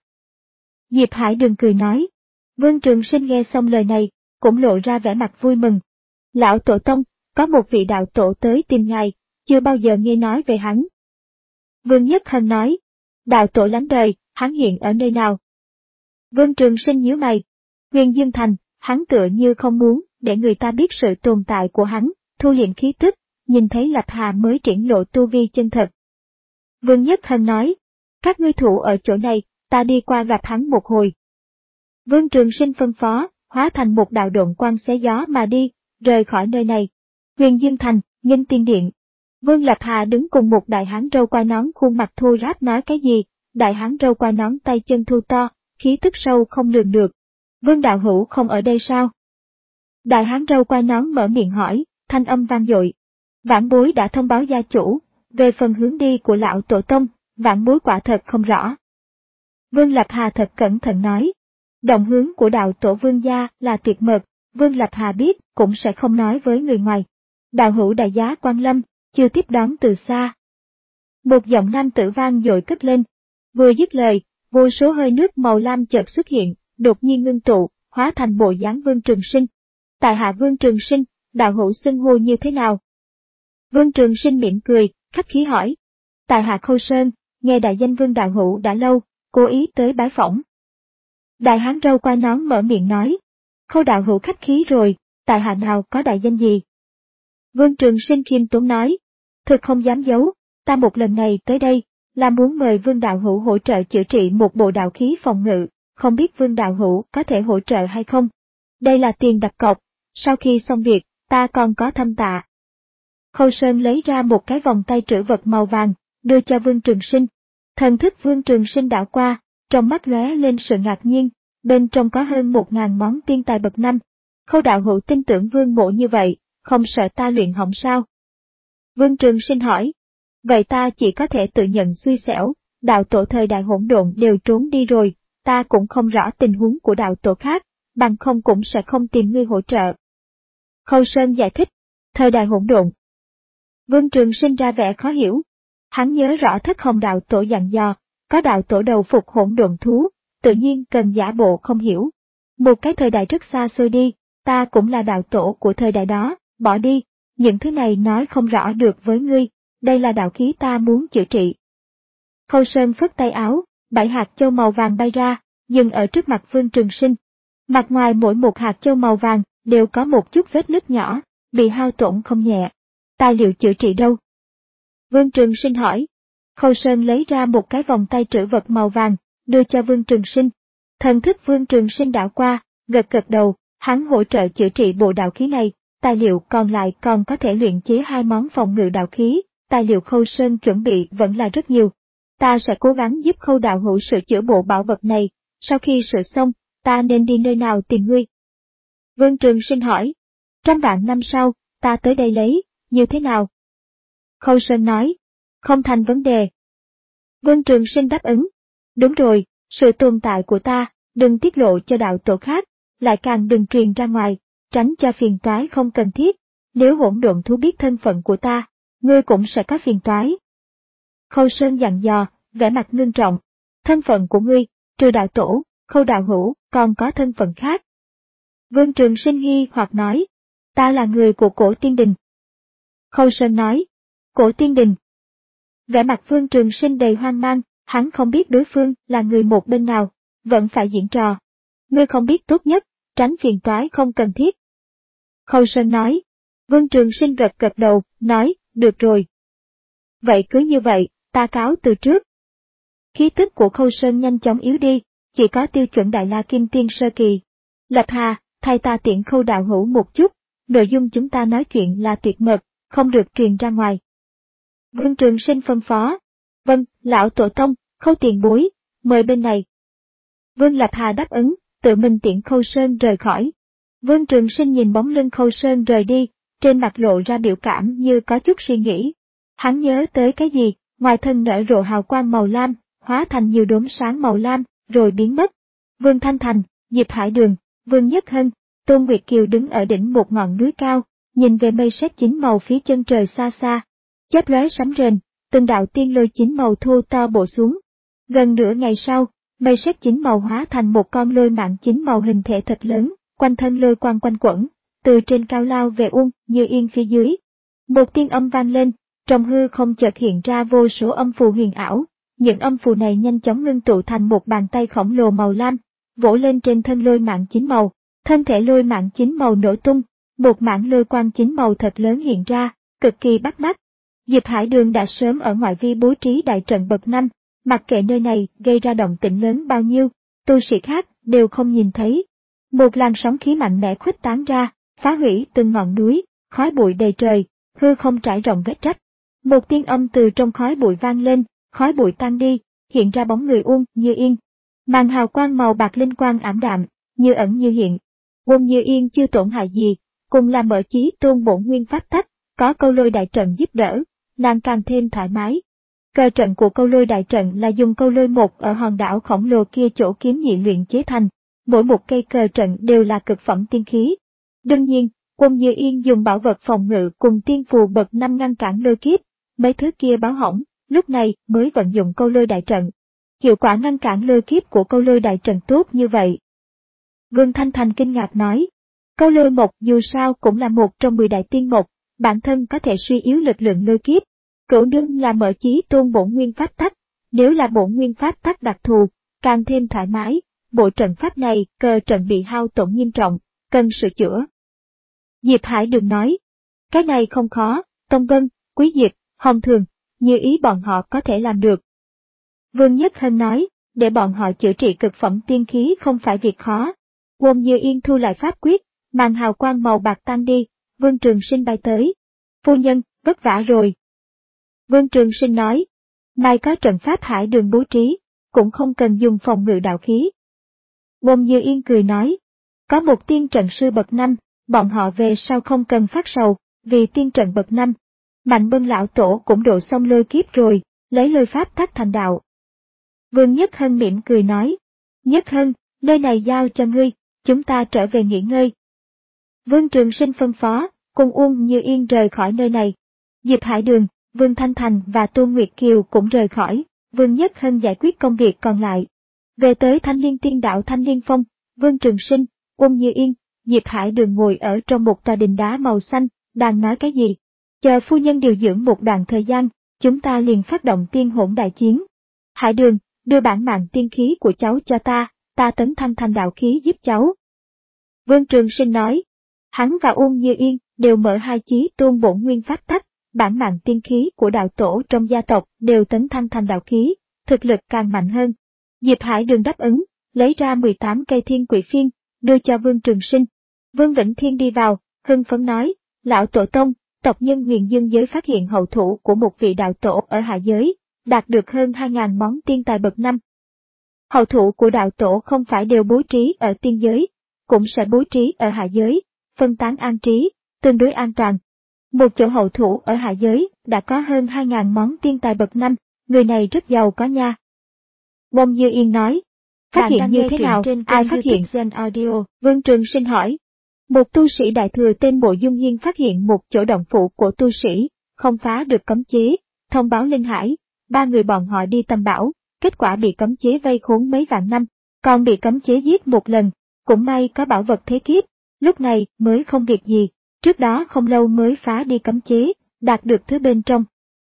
Diệp Hải Đường cười nói. Vương Trường Sinh nghe xong lời này, cũng lộ ra vẻ mặt vui mừng. Lão tổ tông, có một vị đạo tổ tới tìm ngài, chưa bao giờ nghe nói về hắn. Vương Nhất Hân nói, đạo tổ lánh đời, hắn hiện ở nơi nào? Vương Trường Sinh nhíu mày. Huyền Dương Thành, hắn tựa như không muốn để người ta biết sự tồn tại của hắn, thu liệm khí tức, nhìn thấy Lập Hà mới triển lộ tu vi chân thật. Vương Nhất Hân nói, các ngươi thủ ở chỗ này, ta đi qua gặp hắn một hồi. Vương Trường Sinh phân phó, hóa thành một đạo độn quang xé gió mà đi, rời khỏi nơi này. Huyền Dương Thành, Nghinh Tiên Điện. Vương Lập Hà đứng cùng một đại hán râu quai nón khuôn mặt thô ráp nói cái gì, đại hán râu quai nón tay chân thu to, khí tức sâu không lường được. Vương đạo hữu không ở đây sao? Đại hán râu quai nón mở miệng hỏi, thanh âm vang dội. Vãn bối đã thông báo gia chủ, về phần hướng đi của lão tổ tông, vãn bối quả thật không rõ. Vương Lập Hà thật cẩn thận nói. Động hướng của đạo tổ Vương gia là tuyệt mật, Vương Lập Hà biết cũng sẽ không nói với người ngoài. Đạo hữu đại giá quan lâm, chưa tiếp đón từ xa. Một giọng nam tử vang dội cất lên. Vừa dứt lời, vô số hơi nước màu lam chợt xuất hiện, đột nhiên ngưng tụ, hóa thành bộ dáng Vương Trường Sinh. Tại hạ Vương Trường Sinh, đạo hữu xưng hô như thế nào? Vương Trường Sinh mỉm cười, khách khí hỏi. Tại hạ Khâu Sơn, nghe đại danh Vương đạo hữu đã lâu, cố ý tới bái phỏng. Đại hán râu quai nón mở miệng nói. Khâu đạo hữu khách khí rồi, tại hạ nào có đại danh gì? Vương Trường Sinh khiêm tốn nói. Thực không dám giấu, ta một lần này tới đây, là muốn mời Vương đạo hữu hỗ trợ chữa trị một bộ đạo khí phòng ngự, không biết Vương đạo hữu có thể hỗ trợ hay không? Đây là tiền đặt cọc, sau khi xong việc, ta còn có thâm tạ. Khâu Sơn lấy ra một cái vòng tay trữ vật màu vàng, đưa cho Vương Trường Sinh. Thần thức Vương Trường Sinh đảo qua, trong mắt lóe lên sự ngạc nhiên, bên trong có hơn một ngàn món tiên tài bậc năm. Khâu đạo hữu tin tưởng Vương mộ như vậy, không sợ ta luyện hỏng sao? Vương Trường Sinh hỏi. Vậy ta chỉ có thể tự nhận xui xẻo, đạo tổ thời đại hỗn độn đều trốn đi rồi, ta cũng không rõ tình huống của đạo tổ khác, bằng không cũng sẽ không tìm ngươi hỗ trợ. Khâu Sơn giải thích, thời đại hỗn độn. Vương Trường Sinh ra vẻ khó hiểu. Hắn nhớ rõ Thất Hồng đạo tổ dặn dò, có đạo tổ đầu phục hỗn độn thú, tự nhiên cần giả bộ không hiểu. Một cái thời đại rất xa xôi đi, ta cũng là đạo tổ của thời đại đó, bỏ đi, những thứ này nói không rõ được với ngươi, đây là đạo khí ta muốn chữa trị. Khâu Sơn phất tay áo, bảy hạt châu màu vàng bay ra, dừng ở trước mặt Vương Trường Sinh. Mặt ngoài mỗi một hạt châu màu vàng đều có một chút vết nứt nhỏ, bị hao tổn không nhẹ. Tài liệu chữa trị đâu? Vương Trường Sinh hỏi. Khâu Sơn lấy ra một cái vòng tay trữ vật màu vàng, đưa cho Vương Trường Sinh. Thần thức Vương Trường Sinh đảo qua, gật gật đầu, hắn hỗ trợ chữa trị bộ đạo khí này, tài liệu còn lại còn có thể luyện chế hai món phòng ngự đạo khí, tài liệu Khâu Sơn chuẩn bị vẫn là rất nhiều. Ta sẽ cố gắng giúp Khâu đạo hữu sửa chữa bộ bảo vật này, sau khi sửa xong, ta nên đi nơi nào tìm ngươi? Vương Trường Sinh hỏi. Trăm vạn năm sau, ta tới đây lấy, như thế nào? Khâu Sơn nói. Không thành vấn đề. Vương Trường Sinh đáp ứng. Đúng rồi, sự tồn tại của ta, đừng tiết lộ cho đạo tổ khác, lại càng đừng truyền ra ngoài, tránh cho phiền toái không cần thiết. Nếu hỗn độn thú biết thân phận của ta, ngươi cũng sẽ có phiền toái. Khâu Sơn dặn dò, vẻ mặt ngưng trọng. Thân phận của ngươi, trừ đạo tổ, Khâu đạo hữu, còn có thân phận khác. Vương Trường Sinh nghi hoặc nói. Ta là người của Cổ Tiên Đình. Khâu Sơn nói. Cổ Tiên Đình. Vẻ mặt Vương Trường Sinh đầy hoang mang, hắn không biết đối phương là người một bên nào, vẫn phải diễn trò. Ngươi không biết tốt nhất, tránh phiền toái không cần thiết. Khâu Sơn nói. Vương Trường Sinh gật gật đầu, nói, được rồi. Vậy cứ như vậy, ta cáo từ trước. Khí tức của Khâu Sơn nhanh chóng yếu đi, chỉ có tiêu chuẩn Đại La Kim Tiên sơ kỳ. Lập Hà, thay ta tiện Khâu đạo hữu một chút, nội dung chúng ta nói chuyện là tuyệt mật, không được truyền ra ngoài. Vương Trường Sinh phân phó. Vâng, lão tổ tông, Khâu tiền bối, mời bên này. Vương Lập Hà đáp ứng, tự mình tiễn Khâu Sơn rời khỏi. Vương Trường Sinh nhìn bóng lưng Khâu Sơn rời đi, trên mặt lộ ra biểu cảm như có chút suy nghĩ. Hắn nhớ tới cái gì, ngoài thân nở rộ hào quang màu lam, hóa thành nhiều đốm sáng màu lam, rồi biến mất. Vương Thanh Thành, Diệp Hải Đường, Vương Nhất Hân, Tôn Nguyệt Kiều đứng ở đỉnh một ngọn núi cao, nhìn về mây sét chín màu phía chân trời xa xa. Chớp lóe sấm rền, từng đạo tiên lôi chín màu thô to bổ xuống. Gần nửa ngày sau, mây sét chín màu hóa thành một con lôi mạng chín màu hình thể thật lớn, quanh thân lôi quang quanh quẩn, từ trên cao lao về Uông Như Yên phía dưới. Một tiên âm vang lên, trong hư không chợt hiện ra vô số âm phù huyền ảo, những âm phù này nhanh chóng ngưng tụ thành một bàn tay khổng lồ màu lam, vỗ lên trên thân lôi mạng chín màu, thân thể lôi mạng chín màu nổ tung, một mảng lôi quang chín màu thật lớn hiện ra, cực kỳ bắt mắt. Diệp Hải Đường đã sớm ở ngoại vi bố trí đại trận bậc năm, mặc kệ nơi này gây ra động tĩnh lớn bao nhiêu, tu sĩ khác đều không nhìn thấy. Một làn sóng khí mạnh mẽ khuếch tán ra, phá hủy từng ngọn núi, khói bụi đầy trời, hư không trải rộng vết rách. Một tiên âm từ trong khói bụi vang lên, khói bụi tan đi, hiện ra bóng người Uông Như Yên. Màn hào quang màu bạc linh quang ảm đạm, như ẩn như hiện. Uông Như Yên chưa tổn hại gì, cùng là mở chí tôn bổn nguyên pháp tắc, có câu lôi đại trận giúp đỡ, nàng càng thêm thoải mái. Cơ trận của câu lôi đại trận là dùng câu lôi một ở hòn đảo khổng lồ kia chỗ kiếm nhị luyện chế thành, mỗi một cây cờ trận đều là cực phẩm tiên khí. Đương nhiên, Uông Như Yên dùng bảo vật phòng ngự cùng tiên phù bậc năm ngăn cản lôi kiếp, mấy thứ kia báo hỏng, lúc này mới vận dụng câu lôi đại trận. Hiệu quả ngăn cản lôi kiếp của câu lôi đại trận tốt như vậy. Vương Thanh Thành kinh ngạc nói, câu lôi một dù sao cũng là một trong mười đại tiên mộc, bản thân có thể suy yếu lực lượng lôi kiếp. Cửu nương là mở chí tôn bổn nguyên pháp tắc, nếu là bổn nguyên pháp tắc đặc thù, càng thêm thoải mái, bộ trận pháp này cờ trận bị hao tổn nghiêm trọng, cần sửa chữa. Diệp Hải Đường nói, cái này không khó, Tông Vân, Quý Diệp, Hồng Thường, như ý bọn họ có thể làm được. Vương Nhất Hân nói, để bọn họ chữa trị cực phẩm tiên khí không phải việc khó. Uông Như Yên thu lại pháp quyết, màn hào quang màu bạc tan đi, Vương Trường Sinh bay tới. Phu nhân, vất vả rồi. Vương Trường Sinh nói, nay có trận pháp Hải Đường bố trí, cũng không cần dùng phòng ngự đạo khí. Uông Như Yên cười nói, có một tiên trận sư bậc năm, bọn họ về sau không cần phát sầu, vì tiên trận bậc năm. Mạnh Bân lão tổ cũng độ xong lôi kiếp rồi, lấy lôi pháp tắc thành đạo. Vương Nhất Hân mỉm cười nói, Nhất Hân, nơi này giao cho ngươi, chúng ta trở về nghỉ ngơi. Vương Trường Sinh phân phó, cùng Uông Như Yên rời khỏi nơi này. Diệp Hải Đường, Vương Thanh Thành và Tô Nguyệt Kiều cũng rời khỏi, Vương Nhất Hân giải quyết công việc còn lại. Về tới Thanh Liên Tiên Đạo Thanh Liên Phong, Vương Trường Sinh, Uông Như Yên, Diệp Hải Đường ngồi ở trong một tòa đình đá màu xanh, đang nói cái gì. Chờ phu nhân điều dưỡng một đoạn thời gian, chúng ta liền phát động tiên hỗn đại chiến. Hải Đường, đưa bản mạng tiên khí của cháu cho ta, ta tấn thăng thành đạo khí giúp cháu. Vương Trường Sinh nói, hắn và Uông Như Yên đều mở hai chí tôn bổn nguyên pháp tắc, bản mạng tiên khí của đạo tổ trong gia tộc đều tấn thăng thành đạo khí, thực lực càng mạnh hơn. Diệp Hải Đường đáp ứng, lấy ra mười tám cây thiên quỷ phiên, đưa cho Vương Trường Sinh. Vương Vĩnh Thiên đi vào, hưng phấn nói, lão tổ tông, tộc nhân Huyền Dương giới phát hiện hậu thủ của một vị đạo tổ ở hạ giới, đạt được hơn hai ngàn món tiên tài bậc năm. Hậu thủ của đạo tổ không phải đều bố trí ở tiên giới, cũng sẽ bố trí ở hạ giới, phân tán an trí, tương đối an toàn. Một chỗ hậu thủ ở hạ giới đã có hơn hai ngàn món tiên tài bậc năm, người này rất giàu có nha. Uông Như Yên nói, phát hiện như thế nào, ai phát hiện? Gen Audio. Vương Trường Sinh hỏi. Một tu sĩ đại thừa tên Mộ Dung Hiên phát hiện một chỗ động phủ của tu sĩ, không phá được cấm chế, thông báo Linh Hải, ba người bọn họ đi tầm bảo, kết quả bị cấm chế vây khốn mấy vạn năm, còn bị cấm chế giết một lần, cũng may có bảo vật thế kiếp, lúc này mới không việc gì, trước đó không lâu mới phá đi cấm chế, đạt được thứ bên trong.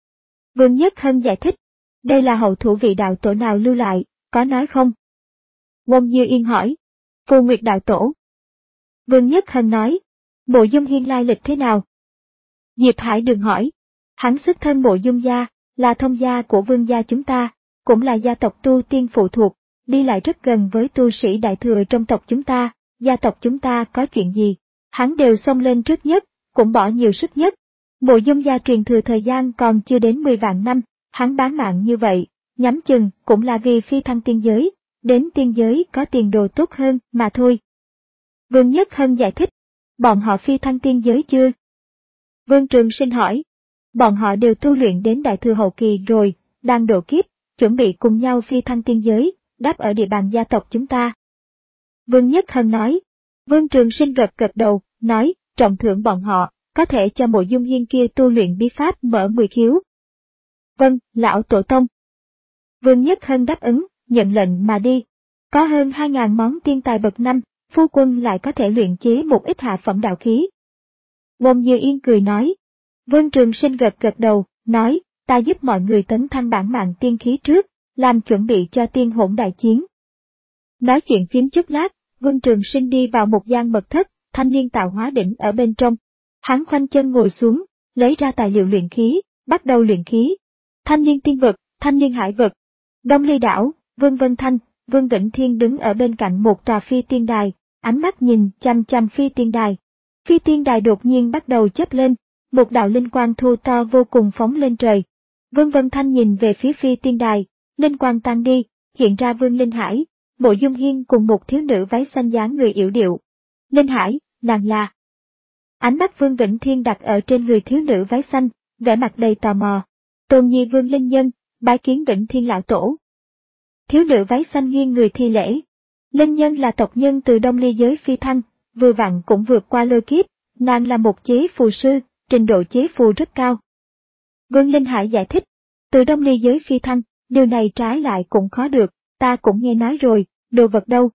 Vương Nhất Hân giải thích, đây là hậu thủ vị đạo tổ nào lưu lại, có nói không? Uông Như Yên hỏi, Phù Nguyệt đạo tổ. Vương Nhất Hân nói, Mộ Dung Hiên lai lịch thế nào? Diệp Hải Đường hỏi, hắn xuất thân Mộ Dung gia, là thông gia của vương gia chúng ta, cũng là gia tộc tu tiên phụ thuộc, đi lại rất gần với tu sĩ đại thừa trong tộc chúng ta, gia tộc chúng ta có chuyện gì, hắn đều xông lên trước nhất, cũng bỏ nhiều sức nhất. Mộ Dung gia truyền thừa thời gian còn chưa đến mười vạn năm, hắn bán mạng như vậy, nhắm chừng cũng là vì phi thăng tiên giới, đến tiên giới có tiền đồ tốt hơn mà thôi. Vương Nhất Hân giải thích, bọn họ phi thăng tiên giới chưa? Vương Trường Sinh hỏi, bọn họ đều tu luyện đến đại thừa hậu kỳ rồi, đang độ kiếp, chuẩn bị cùng nhau phi thăng tiên giới, đáp ở địa bàn gia tộc chúng ta. Vương Nhất Hân nói, Vương Trường Sinh gật gật đầu, nói, trọng thưởng bọn họ, có thể cho Mộ Dung Hiên kia tu luyện bí pháp mở mười khiếu. Vâng, lão tổ tông. Vương Nhất Hân đáp ứng, nhận lệnh mà đi. Có hơn hai ngàn món tiên tài bậc năm, phu quân lại có thể luyện chế một ít hạ phẩm đạo khí. Uông Như Yên cười nói. Vương Trường Sinh gật gật đầu, nói, ta giúp mọi người tấn thăng bản mạng tiên khí trước, làm chuẩn bị cho tiên hỗn đại chiến. Nói chuyện phím chút lát, Vương Trường Sinh đi vào một gian mật thất, thanh liên tạo hóa đỉnh ở bên trong. Hắn khoanh chân ngồi xuống, lấy ra tài liệu luyện khí, bắt đầu luyện khí. Thanh liên tiên vực, thanh liên hải vực. Đông Ly đảo, Vương Vân Thanh, Vương Vĩnh Thiên đứng ở bên cạnh một tòa phi tiên đài, ánh mắt nhìn chăm chăm phi tiên đài. Phi tiên đài đột nhiên bắt đầu chớp lên, một đạo linh quang thu to vô cùng phóng lên trời. Vương Vân Thanh nhìn về phía phi tiên đài, linh quang tan đi, hiện ra Vương Linh Hải, Mộ Dung Hiên cùng một thiếu nữ váy xanh dáng người yểu điệu. Linh Hải, nàng là. Ánh mắt Vương Vĩnh Thiên đặt ở trên người thiếu nữ váy xanh, vẻ mặt đầy tò mò. Tôn nhi Vương Linh Nhân, bái kiến Vĩnh Thiên lão tổ. Thiếu nữ váy xanh nghiêng người thi lễ. Linh Nhân là tộc nhân từ Đông Ly giới phi thăng, vừa vặn cũng vượt qua lôi kiếp, nàng là một chế phù sư, trình độ chế phù rất cao. Vương Linh Hải giải thích, từ Đông Ly giới phi thăng, điều này trái lại cũng khó được, ta cũng nghe nói rồi, đồ vật đâu?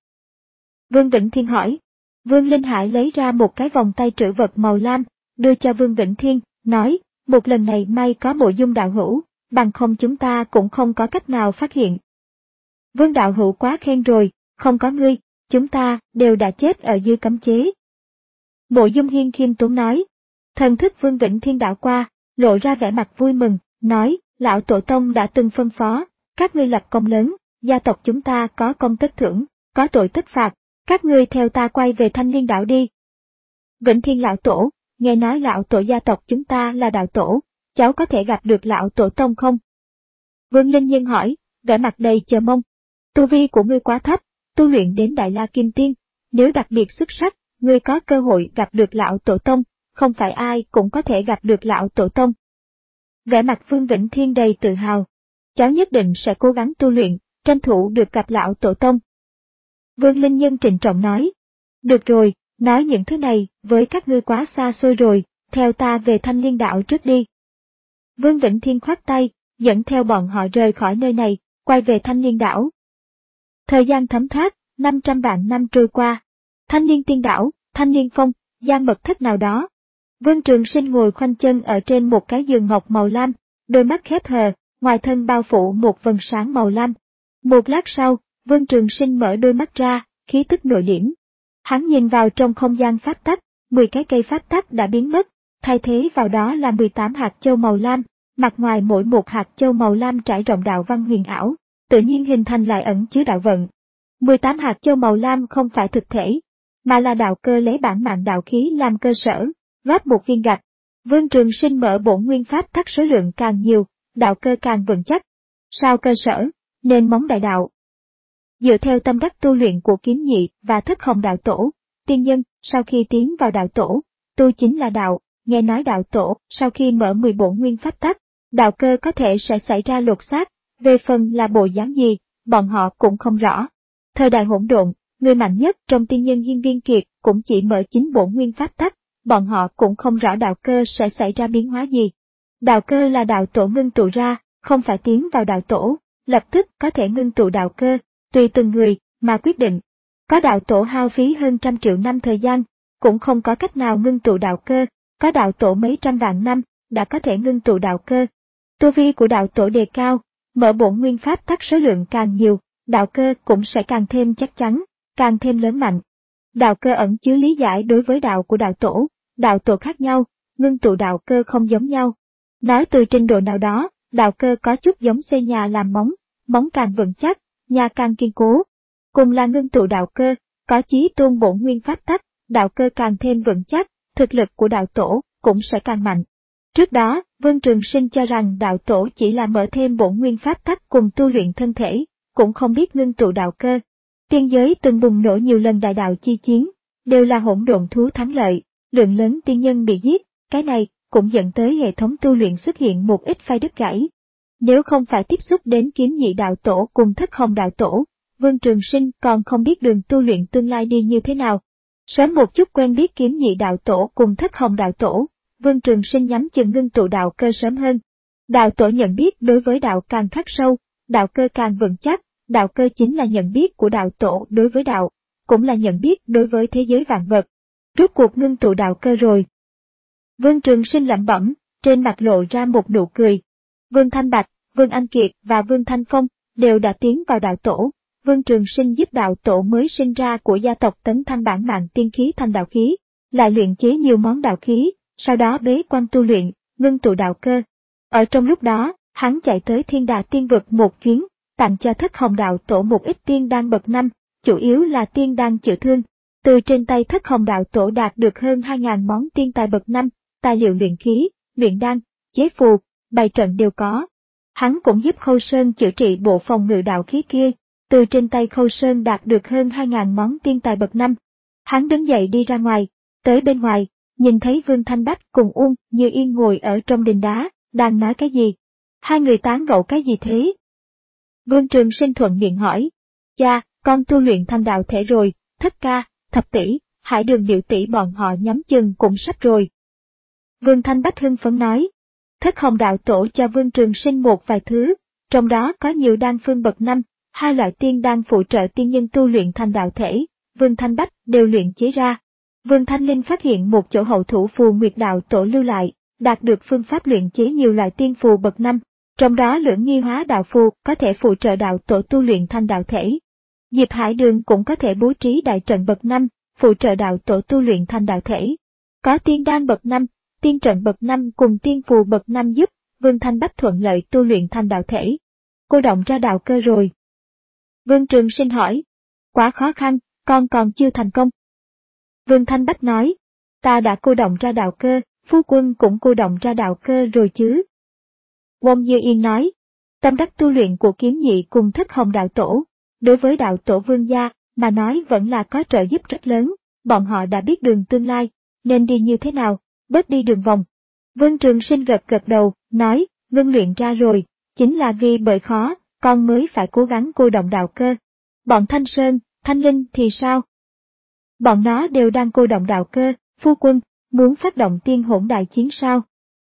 Vương Vĩnh Thiên hỏi. Vương Linh Hải lấy ra một cái vòng tay trữ vật màu lam, đưa cho Vương Vĩnh Thiên, nói, một lần này may có Mộ Dung đạo hữu, bằng không chúng ta cũng không có cách nào phát hiện. Vương đạo hữu quá khen rồi, không có ngươi, chúng ta đều đã chết ở dưới cấm chế. Mộ Dung Hiên khiêm tốn nói. Thần thức Vương Vĩnh Thiên đảo qua, lộ ra vẻ mặt vui mừng, nói, lão tổ tông đã từng phân phó, các ngươi lập công lớn, gia tộc chúng ta có công tất thưởng, có tội tất phạt, các ngươi theo ta quay về Thanh Liên đảo đi. Vĩnh Thiên lão tổ, nghe nói lão tổ gia tộc chúng ta là đạo tổ, cháu có thể gặp được lão tổ tông không? Vương Linh Nhân hỏi, vẻ mặt đầy chờ mong. Tu vi của ngươi quá thấp, tu luyện đến Đại La Kim Tiên, nếu đặc biệt xuất sắc, ngươi có cơ hội gặp được lão tổ tông, không phải ai cũng có thể gặp được lão tổ tông. Vẻ mặt Vương Vĩnh Thiên đầy tự hào. Cháu nhất định sẽ cố gắng tu luyện, tranh thủ được gặp lão tổ tông. Vương Linh Nhân trịnh trọng nói, được rồi, nói những thứ này với các ngươi quá xa xôi rồi, theo ta về Thanh Liên Đạo trước đi. Vương Vĩnh Thiên khoát tay, dẫn theo bọn họ rời khỏi nơi này, quay về Thanh Liên Đảo. Thời gian thấm thoát, năm trăm vạn năm trôi qua. Thanh Liên Tiên Đảo, Thanh Liên Phong, gian mật thất nào đó. Vương Trường Sinh ngồi khoanh chân ở trên một cái giường ngọc màu lam, đôi mắt khép hờ, ngoài thân bao phủ một vầng sáng màu lam. Một lát sau, Vương Trường Sinh mở đôi mắt ra, khí tức nội liễm. Hắn nhìn vào trong không gian pháp tắc, mười cái cây pháp tắc đã biến mất, thay thế vào đó là mười tám hạt châu màu lam, mặt ngoài mỗi một hạt châu màu lam trải rộng đạo văn huyền ảo, tự nhiên hình thành lại ẩn chứa đạo vận. mười tám hạt châu màu lam không phải thực thể, mà là đạo cơ lấy bản mạng đạo khí làm cơ sở, góp một viên gạch. Vương Trường Sinh mở bổn nguyên pháp tắc số lượng càng nhiều, đạo cơ càng vững chắc. Sao cơ sở, nên móng đại đạo. Dựa theo tâm đắc tu luyện của Kiếm Nhị và Thất Hồng đạo tổ, tiên nhân, sau khi tiến vào đạo tổ, tu chính là đạo, nghe nói đạo tổ, sau khi mở mười bổn nguyên pháp tắc, đạo cơ có thể sẽ xảy ra lột xác, về phần là bộ dáng gì, bọn họ cũng không rõ. Thời đại hỗn độn, người mạnh nhất trong tiên nhân Hiên Viên Kiệt cũng chỉ mở chín bổn nguyên pháp tắc, bọn họ cũng không rõ đạo cơ sẽ xảy ra biến hóa gì. Đạo cơ là đạo tổ ngưng tụ ra, không phải tiến vào đạo tổ, lập tức có thể ngưng tụ đạo cơ, tùy từng người mà quyết định. Có đạo tổ hao phí hơn trăm triệu năm thời gian, cũng không có cách nào ngưng tụ đạo cơ, có đạo tổ mấy trăm vạn năm, đã có thể ngưng tụ đạo cơ. Tu vi của đạo tổ đề cao, mở bổn nguyên pháp tắc số lượng càng nhiều, đạo cơ cũng sẽ càng thêm chắc chắn, càng thêm lớn mạnh. Đạo cơ ẩn chứa lý giải đối với đạo của đạo tổ, đạo tổ khác nhau, ngưng tụ đạo cơ không giống nhau. Nói từ trình độ nào đó, đạo cơ có chút giống xây nhà làm móng, móng càng vững chắc, nhà càng kiên cố. Cùng là ngưng tụ đạo cơ, có chí tôn bổn nguyên pháp tắc, đạo cơ càng thêm vững chắc, thực lực của đạo tổ cũng sẽ càng mạnh. Trước đó, Vương Trường Sinh cho rằng đạo tổ chỉ là mở thêm bổn nguyên pháp tắc cùng tu luyện thân thể, cũng không biết ngưng tụ đạo cơ. Tiên giới từng bùng nổ nhiều lần đại đạo chi chiến, đều là hỗn độn thú thắng lợi, lượng lớn tiên nhân bị giết, cái này cũng dẫn tới hệ thống tu luyện xuất hiện một ít phai đứt gãy. Nếu không phải tiếp xúc đến Kiếm Nhị đạo tổ cùng Thất Hồng đạo tổ, Vương Trường Sinh còn không biết đường tu luyện tương lai đi như thế nào. Sớm một chút quen biết Kiếm Nhị đạo tổ cùng Thất Hồng đạo tổ, Vương Trường Sinh nhắm chừng ngưng tụ đạo cơ sớm hơn. Đạo tổ nhận biết đối với đạo càng khắc sâu, đạo cơ càng vững chắc, đạo cơ chính là nhận biết của đạo tổ đối với đạo, cũng là nhận biết đối với thế giới vạn vật. Rốt cuộc ngưng tụ đạo cơ rồi. Vương Trường Sinh lẩm bẩm, trên mặt lộ ra một nụ cười. Vương Thanh Bạch, Vương Anh Kiệt và Vương Thanh Phong đều đã tiến vào đạo tổ. Vương Trường Sinh giúp đạo tổ mới sinh ra của gia tộc tấn thăng bản mạng tiên khí thành đạo khí, lại luyện chế nhiều món đạo khí, sau đó bế quan tu luyện, ngưng tụ đạo cơ. Ở trong lúc đó, hắn chạy tới Thiên Đà Tiên Vực một chuyến, tặng cho Thất Hồng đạo tổ một ít tiên đan bậc năm, chủ yếu là tiên đan chữa thương. Từ trên tay Thất Hồng đạo tổ đạt được hơn hai nghìn món tiên tài bậc năm, tài liệu luyện khí, luyện đan, chế phù, bày trận đều có. Hắn cũng giúp Khâu Sơn chữa trị bộ phòng ngự đạo khí kia, từ trên tay Khâu Sơn đạt được hơn hai nghìn món tiên tài bậc năm. Hắn đứng dậy đi ra ngoài, tới bên ngoài, nhìn thấy Vương Thanh Bách cùng Uông Như Yên ngồi ở trong đình đá, đang nói cái gì? Hai người tán gẫu cái gì thế? Vương Trường Sinh thuận miệng hỏi, cha, con tu luyện thành đạo thể rồi, Thất ca, Thập tỷ, Hải Đường Điệu tỷ bọn họ nhắm chừng cũng sắp rồi. Vương Thanh Bách hưng phấn nói, Thất Hồng đạo tổ cho Vương Trường Sinh một vài thứ, trong đó có nhiều đan phương bậc năm, hai loại tiên đan phụ trợ tiên nhân tu luyện thành đạo thể, Vương Thanh Bách đều luyện chế ra. Vương Thanh Linh phát hiện một chỗ hậu thủ phù Nguyệt đạo tổ lưu lại, đạt được phương pháp luyện chế nhiều loại tiên phù bậc năm, trong đó Lưỡng Nghi Hóa đạo phù có thể phụ trợ đạo tổ tu luyện thành đạo thể. Diệp Hải Đường cũng có thể bố trí đại trận bậc năm, phụ trợ đạo tổ tu luyện thành đạo thể. Có tiên đan bậc năm, tiên trận bậc năm cùng tiên phù bậc năm giúp Vương Thanh Bách thuận lợi tu luyện thành đạo thể. Cô động ra đạo cơ rồi. Vương Trường Sinh hỏi, quá khó khăn, con còn chưa thành công. Vương Thanh Bách nói, ta đã cô động ra đạo cơ, phu quân cũng cô động ra đạo cơ rồi chứ. Uông Như Yên nói, tâm đắc tu luyện của Kiếm Nhị cùng Thất Hồng đạo tổ, đối với đạo tổ Vương gia mà nói vẫn là có trợ giúp rất lớn, bọn họ đã biết đường tương lai, nên đi như thế nào, bớt đi đường vòng. Vương Trường Sinh gật gật đầu, nói, ngưng luyện ra rồi, chính là vì bởi khó, con mới phải cố gắng cô động đạo cơ. Bọn Thanh Sơn, Thanh Linh thì sao? Bọn nó đều đang cô động đạo cơ, phu quân, muốn phát động tiên hỗn đại chiến sao?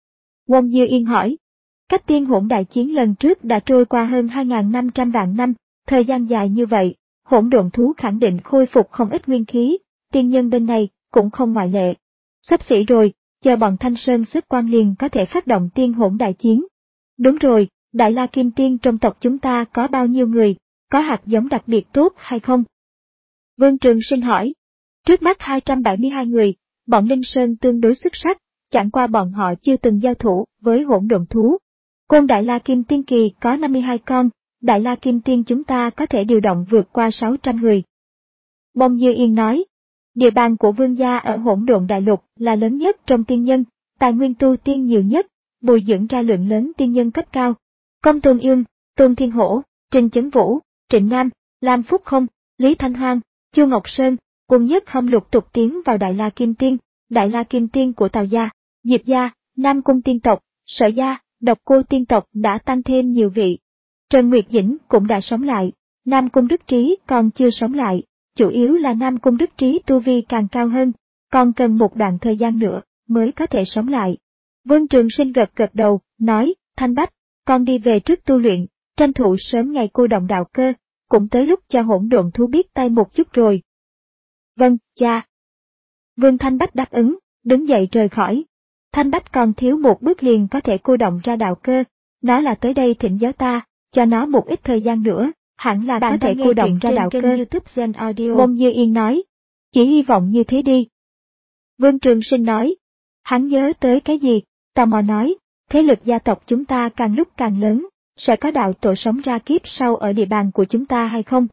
Wong Dư Yên hỏi. Cách tiên hỗn đại chiến lần trước đã trôi qua hơn hai nghìn năm trăm vạn năm, thời gian dài như vậy, hỗn độn thú khẳng định khôi phục không ít nguyên khí, tiên nhân bên này cũng không ngoại lệ. Sắp xỉ rồi, chờ bọn Thanh Sơn xuất quan liền có thể phát động tiên hỗn đại chiến. Đúng rồi, Đại La Kim Tiên trong tộc chúng ta có bao nhiêu người, có hạt giống đặc biệt tốt hay không? Vương Trường Sinh hỏi. Trước mắt hai trăm bảy mươi hai người, bọn Linh Sơn tương đối xuất sắc, chẳng qua bọn họ chưa từng giao thủ với hỗn độn thú. Côn Đại La Kim Tiên Kỳ có năm mươi hai con, Đại La Kim Tiên chúng ta có thể điều động vượt qua sáu trăm người. Bông Dư Yên nói, địa bàn của vương gia ở hỗn độn đại lục là lớn nhất trong tiên nhân, tài nguyên tu tiên nhiều nhất, bồi dưỡng ra lượng lớn tiên nhân cấp cao. Công Tôn Ương, Tôn Thiên Hổ, Trình Chấn Vũ, Trịnh Nam, Lam Phúc Không, Lý Thanh Hoang, Chu Ngọc Sơn, cùng nhất không lục tục tiến vào Đại La Kim Tiên, Đại La Kim Tiên của Tào gia, Diệp gia, Nam Cung tiên tộc, Sở gia, Độc Cô tiên tộc đã tăng thêm nhiều vị. Trần Nguyệt Dĩnh cũng đã sống lại, Nam Cung Đức Trí còn chưa sống lại, chủ yếu là Nam Cung Đức Trí tu vi càng cao hơn, còn cần một đoạn thời gian nữa mới có thể sống lại. Vương Trường Sinh gật gật đầu, nói, Thanh Bách, con đi về trước tu luyện, tranh thủ sớm ngày cô động đạo cơ, cũng tới lúc cho hỗn độn thú biết tay một chút rồi. Vâng, cha. Vương Thanh Bách đáp ứng, đứng dậy rời khỏi. Thanh Bách còn thiếu một bước liền có thể cô động ra đạo cơ, nó là tới đây thỉnh giáo ta, cho nó một ít thời gian nữa, hẳn là bạn có thể cô động ra đạo cơ. Bông Dư Yên nói, chỉ hy vọng như thế đi. Vương Trường Sinh nói, hắn nhớ tới cái gì, tò mò nói, thế lực gia tộc chúng ta càng lúc càng lớn, sẽ có đạo tổ sống ra kiếp sau ở địa bàn của chúng ta hay không?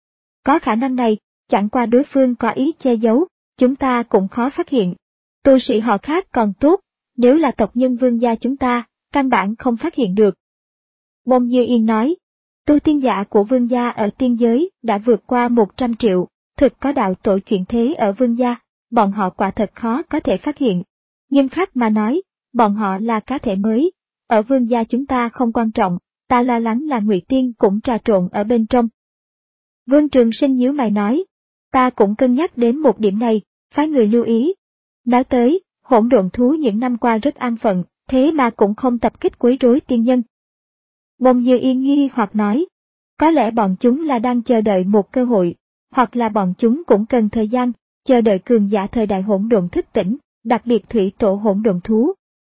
Có khả năng này, chẳng qua đối phương có ý che giấu, chúng ta cũng khó phát hiện. Tu sĩ họ khác còn tốt, nếu là tộc nhân vương gia chúng ta, căn bản không phát hiện được. Bông Dư Yên nói, tu tiên giả của vương gia ở tiên giới đã vượt qua một trăm triệu, thực có đạo tổ chuyển thế ở vương gia, bọn họ quả thật khó có thể phát hiện. Nghiêm khắc mà nói, bọn họ là cá thể mới, ở vương gia chúng ta không quan trọng, ta lo lắng là Ngụy Tiên cũng trà trộn ở bên trong. Vương Trường Sinh nhíu mày nói, ta cũng cân nhắc đến một điểm này, phái người lưu ý. Nói tới, hỗn độn thú những năm qua rất an phận, thế mà cũng không tập kích quấy rối tiên nhân. Bông Dư Yên nghi hoặc nói, có lẽ bọn chúng là đang chờ đợi một cơ hội, hoặc là bọn chúng cũng cần thời gian, chờ đợi cường giả thời đại hỗn độn thức tỉnh, đặc biệt thủy tổ hỗn độn thú.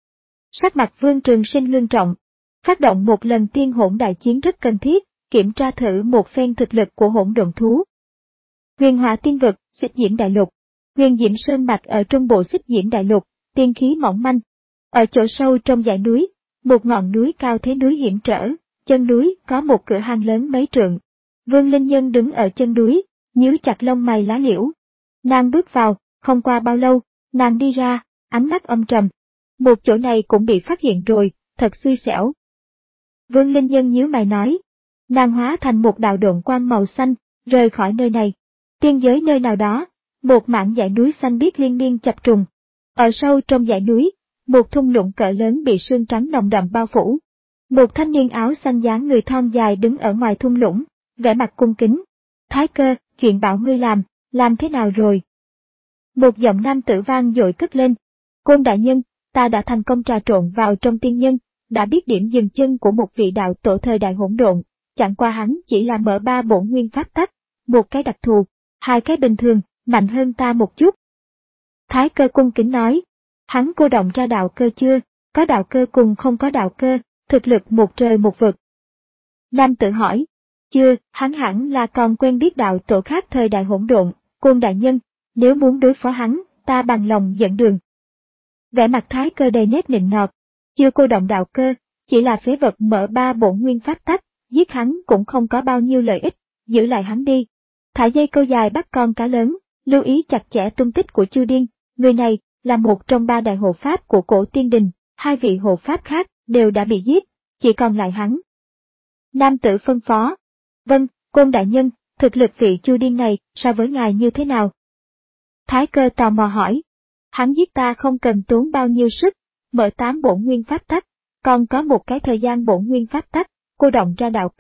Sắc mặt Vương Trường Sinh ngưng trọng, phát động một lần tiên hỗn đại chiến rất cần thiết, kiểm tra thử một phen thực lực của hỗn độn thú. Huyền Hỏa Tiên Vực, Xích Diễm Đại Lục. Huyền Diễm Sơn mạch ở trung bộ Xích Diễm Đại Lục, tiên khí mỏng manh. Ở chỗ sâu trong dãy núi, một ngọn núi cao thế núi hiểm trở, chân núi có một cửa hang lớn mấy trượng. Vương Linh Nhân đứng ở chân núi, nhíu chặt lông mày lá liễu. Nàng bước vào, không qua bao lâu, nàng đi ra, ánh mắt âm trầm. Một chỗ này cũng bị phát hiện rồi, thật xui xẻo. Vương Linh Nhân nhíu mày nói. Nàng hóa thành một đạo độn quang màu xanh, rời khỏi nơi này. Tiên giới nơi nào đó, một mảng dãy núi xanh biếc liên miên chập trùng. Ở sâu trong dãy núi, một thung lũng cỡ lớn bị sương trắng nồng đậm bao phủ. Một thanh niên áo xanh dáng người thon dài đứng ở ngoài thung lũng, vẻ mặt cung kính. Thái Cơ, chuyện bảo ngươi làm, làm thế nào rồi? Một giọng nam tử vang dội cất lên. Côn đại nhân, ta đã thành công trà trộn vào trong tiên nhân, đã biết điểm dừng chân của một vị đạo tổ thời đại hỗn độn, chẳng qua hắn chỉ là mở ba bổn nguyên pháp tắc, một cái đặc thù, hai cái bình thường, mạnh hơn ta một chút. Thái Cơ cung kính nói, hắn cô động ra đạo cơ chưa, có đạo cơ cùng không có đạo cơ, thực lực một trời một vực. Nam tử hỏi, chưa, hắn hẳn là còn quen biết đạo tổ khác thời đại hỗn độn, Côn đại nhân, nếu muốn đối phó hắn, ta bằng lòng dẫn đường. Vẻ mặt Thái Cơ đầy nét nịnh nọt, chưa cô động đạo cơ, chỉ là phế vật mở ba bổn nguyên pháp tắc, giết hắn cũng không có bao nhiêu lợi ích, giữ lại hắn đi. Thả dây câu dài bắt con cá lớn, lưu ý chặt chẽ tung tích của Chu Điên, người này là một trong ba đại hộ pháp của cổ tiên đình, hai vị hộ pháp khác đều đã bị giết, chỉ còn lại hắn. Nam tử phân phó, vâng, Côn đại nhân, thực lực vị Chu Điên này so với ngài như thế nào? Thái Cơ tò mò hỏi, hắn giết ta không cần tốn bao nhiêu sức, mở tám bổn nguyên pháp tắc, còn có một cái thời gian bổn nguyên pháp tắc, cô động ra đạo cơ,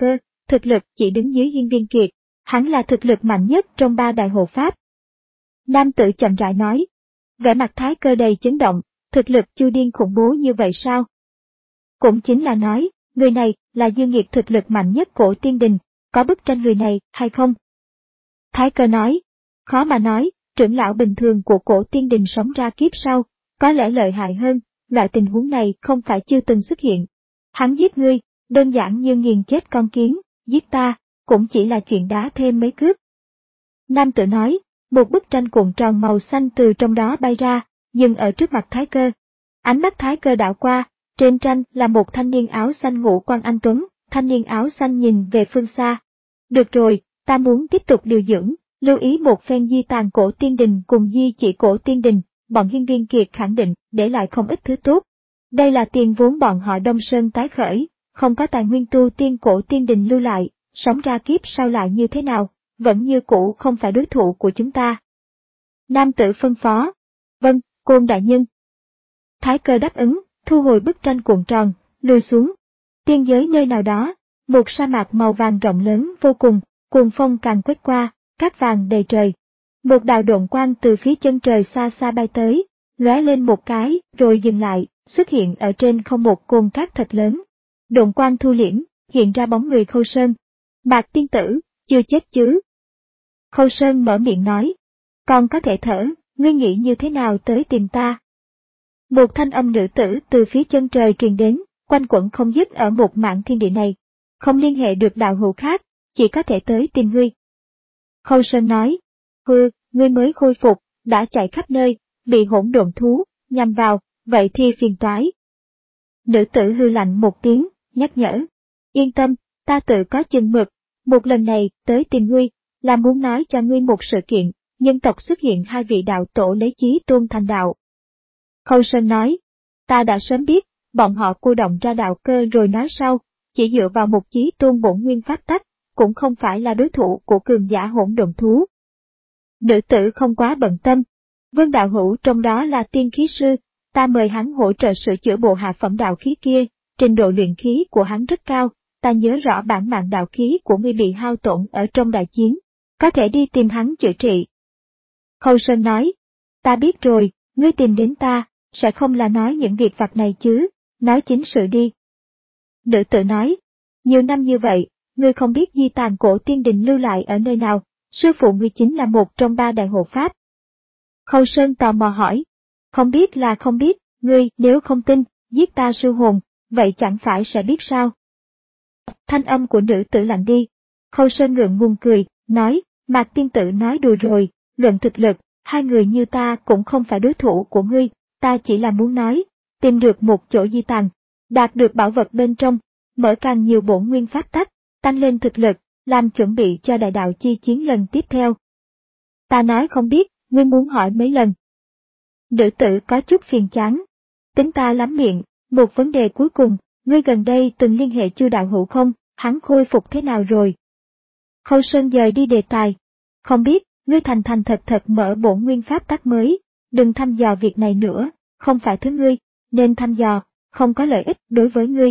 thực lực chỉ đứng dưới Hiên Viên Kiệt, hắn là thực lực mạnh nhất trong ba đại hộ pháp. Nam tử chậm rãi nói, vẻ mặt Thái Cơ đầy chấn động, thực lực Chu Điên khủng bố như vậy sao? Cũng chính là nói, người này là Dương Nghiệt thực lực mạnh nhất cổ tiên đình, có bức tranh người này hay không? Thái Cơ nói, khó mà nói, trưởng lão bình thường của cổ tiên đình sống ra kiếp sau, có lẽ lợi hại hơn, loại tình huống này không phải chưa từng xuất hiện. Hắn giết ngươi, đơn giản như nghiền chết con kiến, giết ta, cũng chỉ là chuyện đá thêm mấy cước. Nam tử nói, một bức tranh cuộn tròn màu xanh từ trong đó bay ra, dừng ở trước mặt Thái Cơ. Ánh mắt Thái Cơ đảo qua, trên tranh là một thanh niên áo xanh ngũ quan anh tuấn, thanh niên áo xanh nhìn về phương xa. Được rồi, ta muốn tiếp tục điều dưỡng, lưu ý một phen di tàn cổ tiên đình cùng di chỉ cổ tiên đình, bọn Hiên Viên Kiệt khẳng định để lại không ít thứ tốt. Đây là tiền vốn bọn họ Đông Sơn tái khởi, không có tài nguyên tu tiên cổ tiên đình lưu lại, sống ra kiếp sau lại như thế nào, vẫn như cũ không phải đối thủ của chúng ta. Nam tử phân phó, vâng, Côn đại nhân. Thái Cơ đáp ứng, thu hồi bức tranh cuộn tròn, lùi xuống. Tiên giới nơi nào đó, một sa mạc màu vàng rộng lớn vô cùng, cuồng phong càng quét qua, cát vàng đầy trời. Một đạo độn quang từ phía chân trời xa xa bay tới, lóe lên một cái, rồi dừng lại, xuất hiện ở trên không một cồn cát thật lớn. Độn quang thu liễm, hiện ra bóng người Khâu Sơn. Mạc tiên tử, chưa chết chứ? Khâu Sơn mở miệng nói, còn có thể thở, ngươi nghĩ như thế nào tới tìm ta? Một thanh âm nữ tử từ phía chân trời truyền đến, quanh quẩn không dứt ở một mảng thiên địa này. Không liên hệ được đạo hữu khác, chỉ có thể tới tìm ngươi. Khâu Sơn nói, hừ, ngươi mới khôi phục, đã chạy khắp nơi, bị hỗn độn thú, nhằm vào, vậy thì phiền toái. Nữ tử hư lạnh một tiếng, nhắc nhở, yên tâm, ta tự có chừng mực, một lần này tới tìm ngươi, là muốn nói cho ngươi một sự kiện, nhân tộc xuất hiện hai vị đạo tổ lấy chí tôn thành đạo. Khâu Sơn nói, ta đã sớm biết, bọn họ cô động ra đạo cơ rồi nói sau, chỉ dựa vào một chí tôn bổn nguyên pháp tắc, cũng không phải là đối thủ của cường giả hỗn độn thú. Nữ tử không quá bận tâm, Vương đạo hữu trong đó là tiên khí sư, ta mời hắn hỗ trợ sửa chữa bộ hạ phẩm đạo khí kia, trình độ luyện khí của hắn rất cao, ta nhớ rõ bản mạng đạo khí của ngươi bị hao tổn ở trong đại chiến, có thể đi tìm hắn chữa trị. Khâu Sơn nói, ta biết rồi, ngươi tìm đến ta, sẽ không là nói những việc vặt này chứ, nói chính sự đi. Nữ tử nói, nhiều năm như vậy, ngươi không biết di tàn cổ tiên đình lưu lại ở nơi nào, sư phụ ngươi chính là một trong ba đại hộ pháp. Khâu Sơn tò mò hỏi, không biết là không biết, ngươi nếu không tin, giết ta sư hồn, vậy chẳng phải sẽ biết sao? Thanh âm của nữ tử lạnh đi, Khâu Sơn ngượng ngùng cười, nói, Mạc tiên tử nói đùa rồi, luận thực lực, hai người như ta cũng không phải đối thủ của ngươi, ta chỉ là muốn nói, tìm được một chỗ di tàn, đạt được bảo vật bên trong, mở càng nhiều bổn nguyên pháp tắc, tăng lên thực lực, làm chuẩn bị cho đại đạo chi chiến lần tiếp theo. Ta nói không biết, ngươi muốn hỏi mấy lần. Nữ tử có chút phiền chán. Tính ta lắm miệng, một vấn đề cuối cùng, ngươi gần đây từng liên hệ Chu đạo hữu không, hắn khôi phục thế nào rồi? Khâu Sơn dời đi đề tài. Không biết, ngươi thành thành thật thật mở bổn nguyên pháp tắc mới, đừng thăm dò việc này nữa, không phải thứ ngươi, nên thăm dò, không có lợi ích đối với ngươi.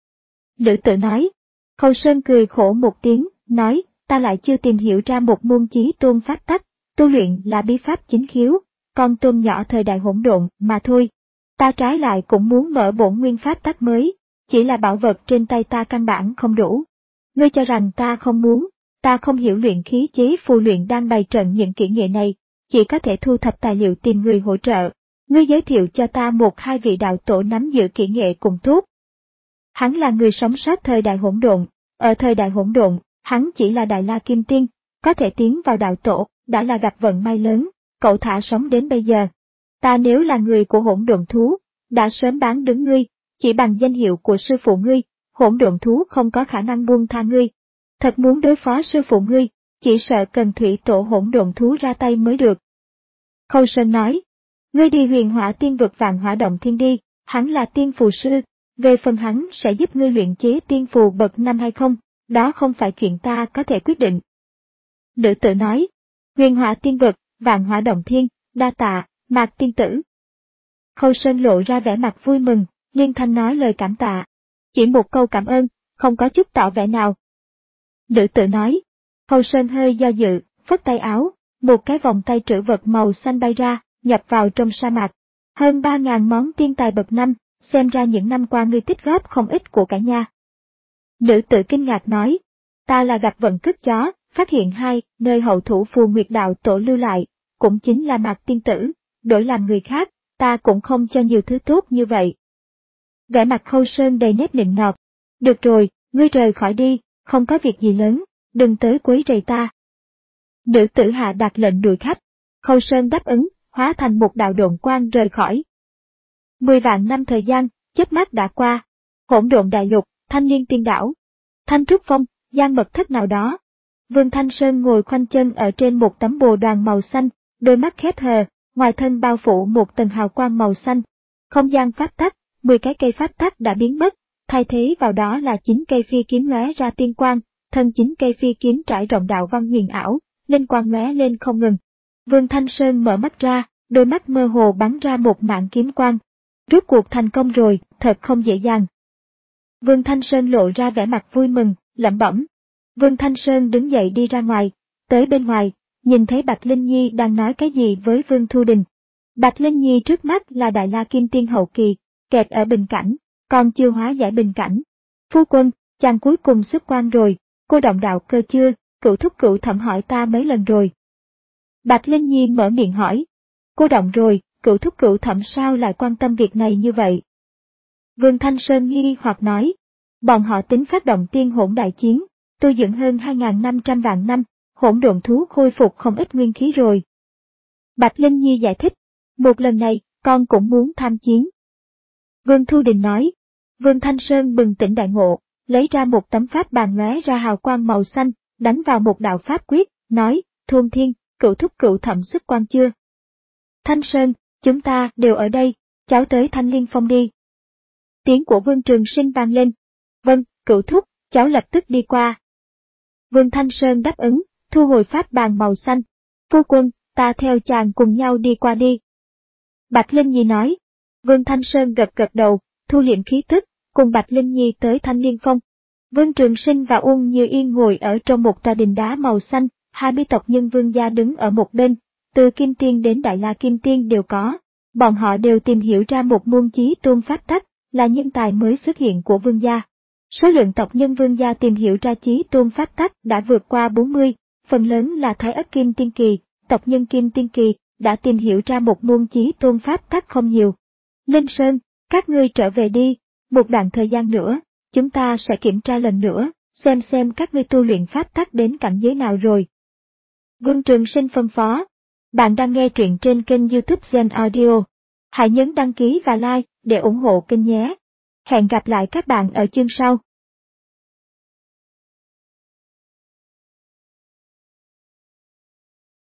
Nữ tử nói. Khâu Sơn cười khổ một tiếng, nói, ta lại chưa tìm hiểu ra một môn chí tôn pháp tắc, tu luyện là bí pháp chính khiếu, con tôm nhỏ thời đại hỗn độn mà thôi. Ta trái lại cũng muốn mở bổn nguyên pháp tắc mới, chỉ là bảo vật trên tay ta căn bản không đủ. Ngươi cho rằng ta không muốn, ta không hiểu luyện khí chế phù luyện đang bày trận những kỹ nghệ này, chỉ có thể thu thập tài liệu tìm người hỗ trợ. Ngươi giới thiệu cho ta một hai vị đạo tổ nắm giữ kỹ nghệ cùng tốt. Hắn là người sống sót thời đại hỗn độn, ở thời đại hỗn độn, hắn chỉ là đại la kim tiên, có thể tiến vào đạo tổ, đã là gặp vận may lớn, cậu thả sống đến bây giờ. Ta nếu là người của hỗn độn thú, đã sớm bán đứng ngươi, chỉ bằng danh hiệu của sư phụ ngươi, hỗn độn thú không có khả năng buông tha ngươi. Thật muốn đối phó sư phụ ngươi, chỉ sợ cần thủy tổ hỗn độn thú ra tay mới được. Khâu Sơn nói, ngươi đi huyền hỏa tiên vực vạn hỏa động thiên đi, hắn là tiên phù sư, về phần hắn sẽ giúp ngươi luyện chế tiên phù bậc năm hay không, đó không phải chuyện ta có thể quyết định. Nữ tử nói, huyền hỏa tiên vực, vạn hỏa động thiên, đa tạ, Mạc tiên tử. Khâu Sơn lộ ra vẻ mặt vui mừng, liên thanh nói lời cảm tạ. Chỉ một câu cảm ơn, không có chút tỏ vẻ nào. Nữ tử nói. Khâu Sơn hơi do dự, phất tay áo, một cái vòng tay trữ vật màu xanh bay ra, nhập vào trong sa mạc. Hơn ba ngàn món tiên tài bậc năm, xem ra những năm qua ngươi tích góp không ít của cả nha. Nữ tử kinh ngạc nói. Ta là gặp vận cứt chó, phát hiện hai, nơi hậu thủ Phù Nguyệt Đạo Tổ lưu lại, cũng chính là Mạc tiên tử, đổi làm người khác, ta cũng không cho nhiều thứ tốt như vậy. Vẻ mặt Khâu Sơn đầy nét nịnh nọt. Được rồi, ngươi rời khỏi đi, không có việc gì lớn, đừng tới quấy rầy ta. Nữ tử hạ đạt lệnh đuổi khách. Khâu Sơn đáp ứng, hóa thành một đạo độn quang rời khỏi. Mười vạn năm thời gian, chớp mắt đã qua. Hỗn độn đại lục, Thanh Liên Tiên Đảo, Thanh Trúc Phong, gian mật thất nào đó. Vương Thanh Sơn ngồi khoanh chân ở trên một tấm bồ đoàn màu xanh, đôi mắt khép hờ, ngoài thân bao phủ một tầng hào quang màu xanh. Không gian pháp tắc, mười cái cây pháp tắc đã biến mất, thay thế vào đó là chín cây phi kiếm lóe ra tiên quang, thân chín cây phi kiếm trải rộng đạo văn huyền ảo, linh quang lóe lên không ngừng. Vương Thanh Sơn mở mắt ra, đôi mắt mơ hồ bắn ra một mảng kiếm quang. Rốt cuộc thành công rồi, thật không dễ dàng. Vương Thanh Sơn lộ ra vẻ mặt vui mừng, lẩm bẩm. Vương Thanh Sơn đứng dậy đi ra ngoài, tới bên ngoài, nhìn thấy Bạch Linh Nhi đang nói cái gì với Vương Thu Đình. Bạch Linh Nhi trước mắt là Đại La Kim Tiên hậu kỳ, kẹt ở bình cảnh, còn chưa hóa giải bình cảnh. Phu quân, chàng cuối cùng xuất quan rồi, cô động đạo cơ chưa, cửu thúc cửu thẩm hỏi ta mấy lần rồi. Bạch Linh Nhi mở miệng hỏi. Cô động rồi, cửu thúc cửu thẩm sao lại quan tâm việc này như vậy? Vương Thanh Sơn nghi hoặc nói. Bọn họ tính phát động tiên hỗn đại chiến, tu dưỡng hơn hai nghìn năm trăm vạn năm, hỗn độn thú khôi phục không ít nguyên khí rồi. Bạch Linh Nhi giải thích. Một lần này, con cũng muốn tham chiến. Vương Thu Đình nói. Vương Thanh Sơn bừng tỉnh đại ngộ, lấy ra một tấm pháp bàn lóe ra hào quang màu xanh, đánh vào một đạo pháp quyết, nói, Thôn Thiên, cửu thúc cửu thẩm xuất quan chưa? Thanh Sơn, chúng ta đều ở đây, cháu tới Thanh Liên Phong đi. Tiếng của Vương Trường Sinh vang lên. Vâng, cửu thúc, cháu lập tức đi qua. Vương Thanh Sơn đáp ứng, thu hồi pháp bàn màu xanh. Phu quân, ta theo chàng cùng nhau đi qua đi. Bạch Linh Nhi nói. Vương Thanh Sơn gật gật đầu, thu liệm khí tức, cùng Bạch Linh Nhi tới Thanh Liên Phong. Vương Trường Sinh và Uông Như Yên ngồi ở trong một tòa đình đá màu xanh, hai mươi tộc nhân Vương gia đứng ở một bên, từ Kim Tiên đến Đại La Kim Tiên đều có. Bọn họ đều tìm hiểu ra một môn chí tôn pháp tắc, là nhân tài mới xuất hiện của Vương gia. Số lượng tộc nhân Vương gia tìm hiểu ra chí tôn pháp tắc đã vượt qua bốn mươi, phần lớn là Thái Ất Kim Tiên Kỳ, tộc nhân Kim Tiên Kỳ đã tìm hiểu ra một môn chí tôn pháp tắc không nhiều. Linh Sơn, các ngươi trở về đi, một đoạn thời gian nữa, chúng ta sẽ kiểm tra lần nữa, xem xem các ngươi tu luyện pháp tắc đến cảnh giới nào rồi. Vương Trường Sinh phân phó. Bạn đang nghe truyện trên kênh YouTube Gen Audio. Hãy nhấn đăng ký và like để ủng hộ kênh nhé. Hẹn gặp lại các bạn ở chương sau.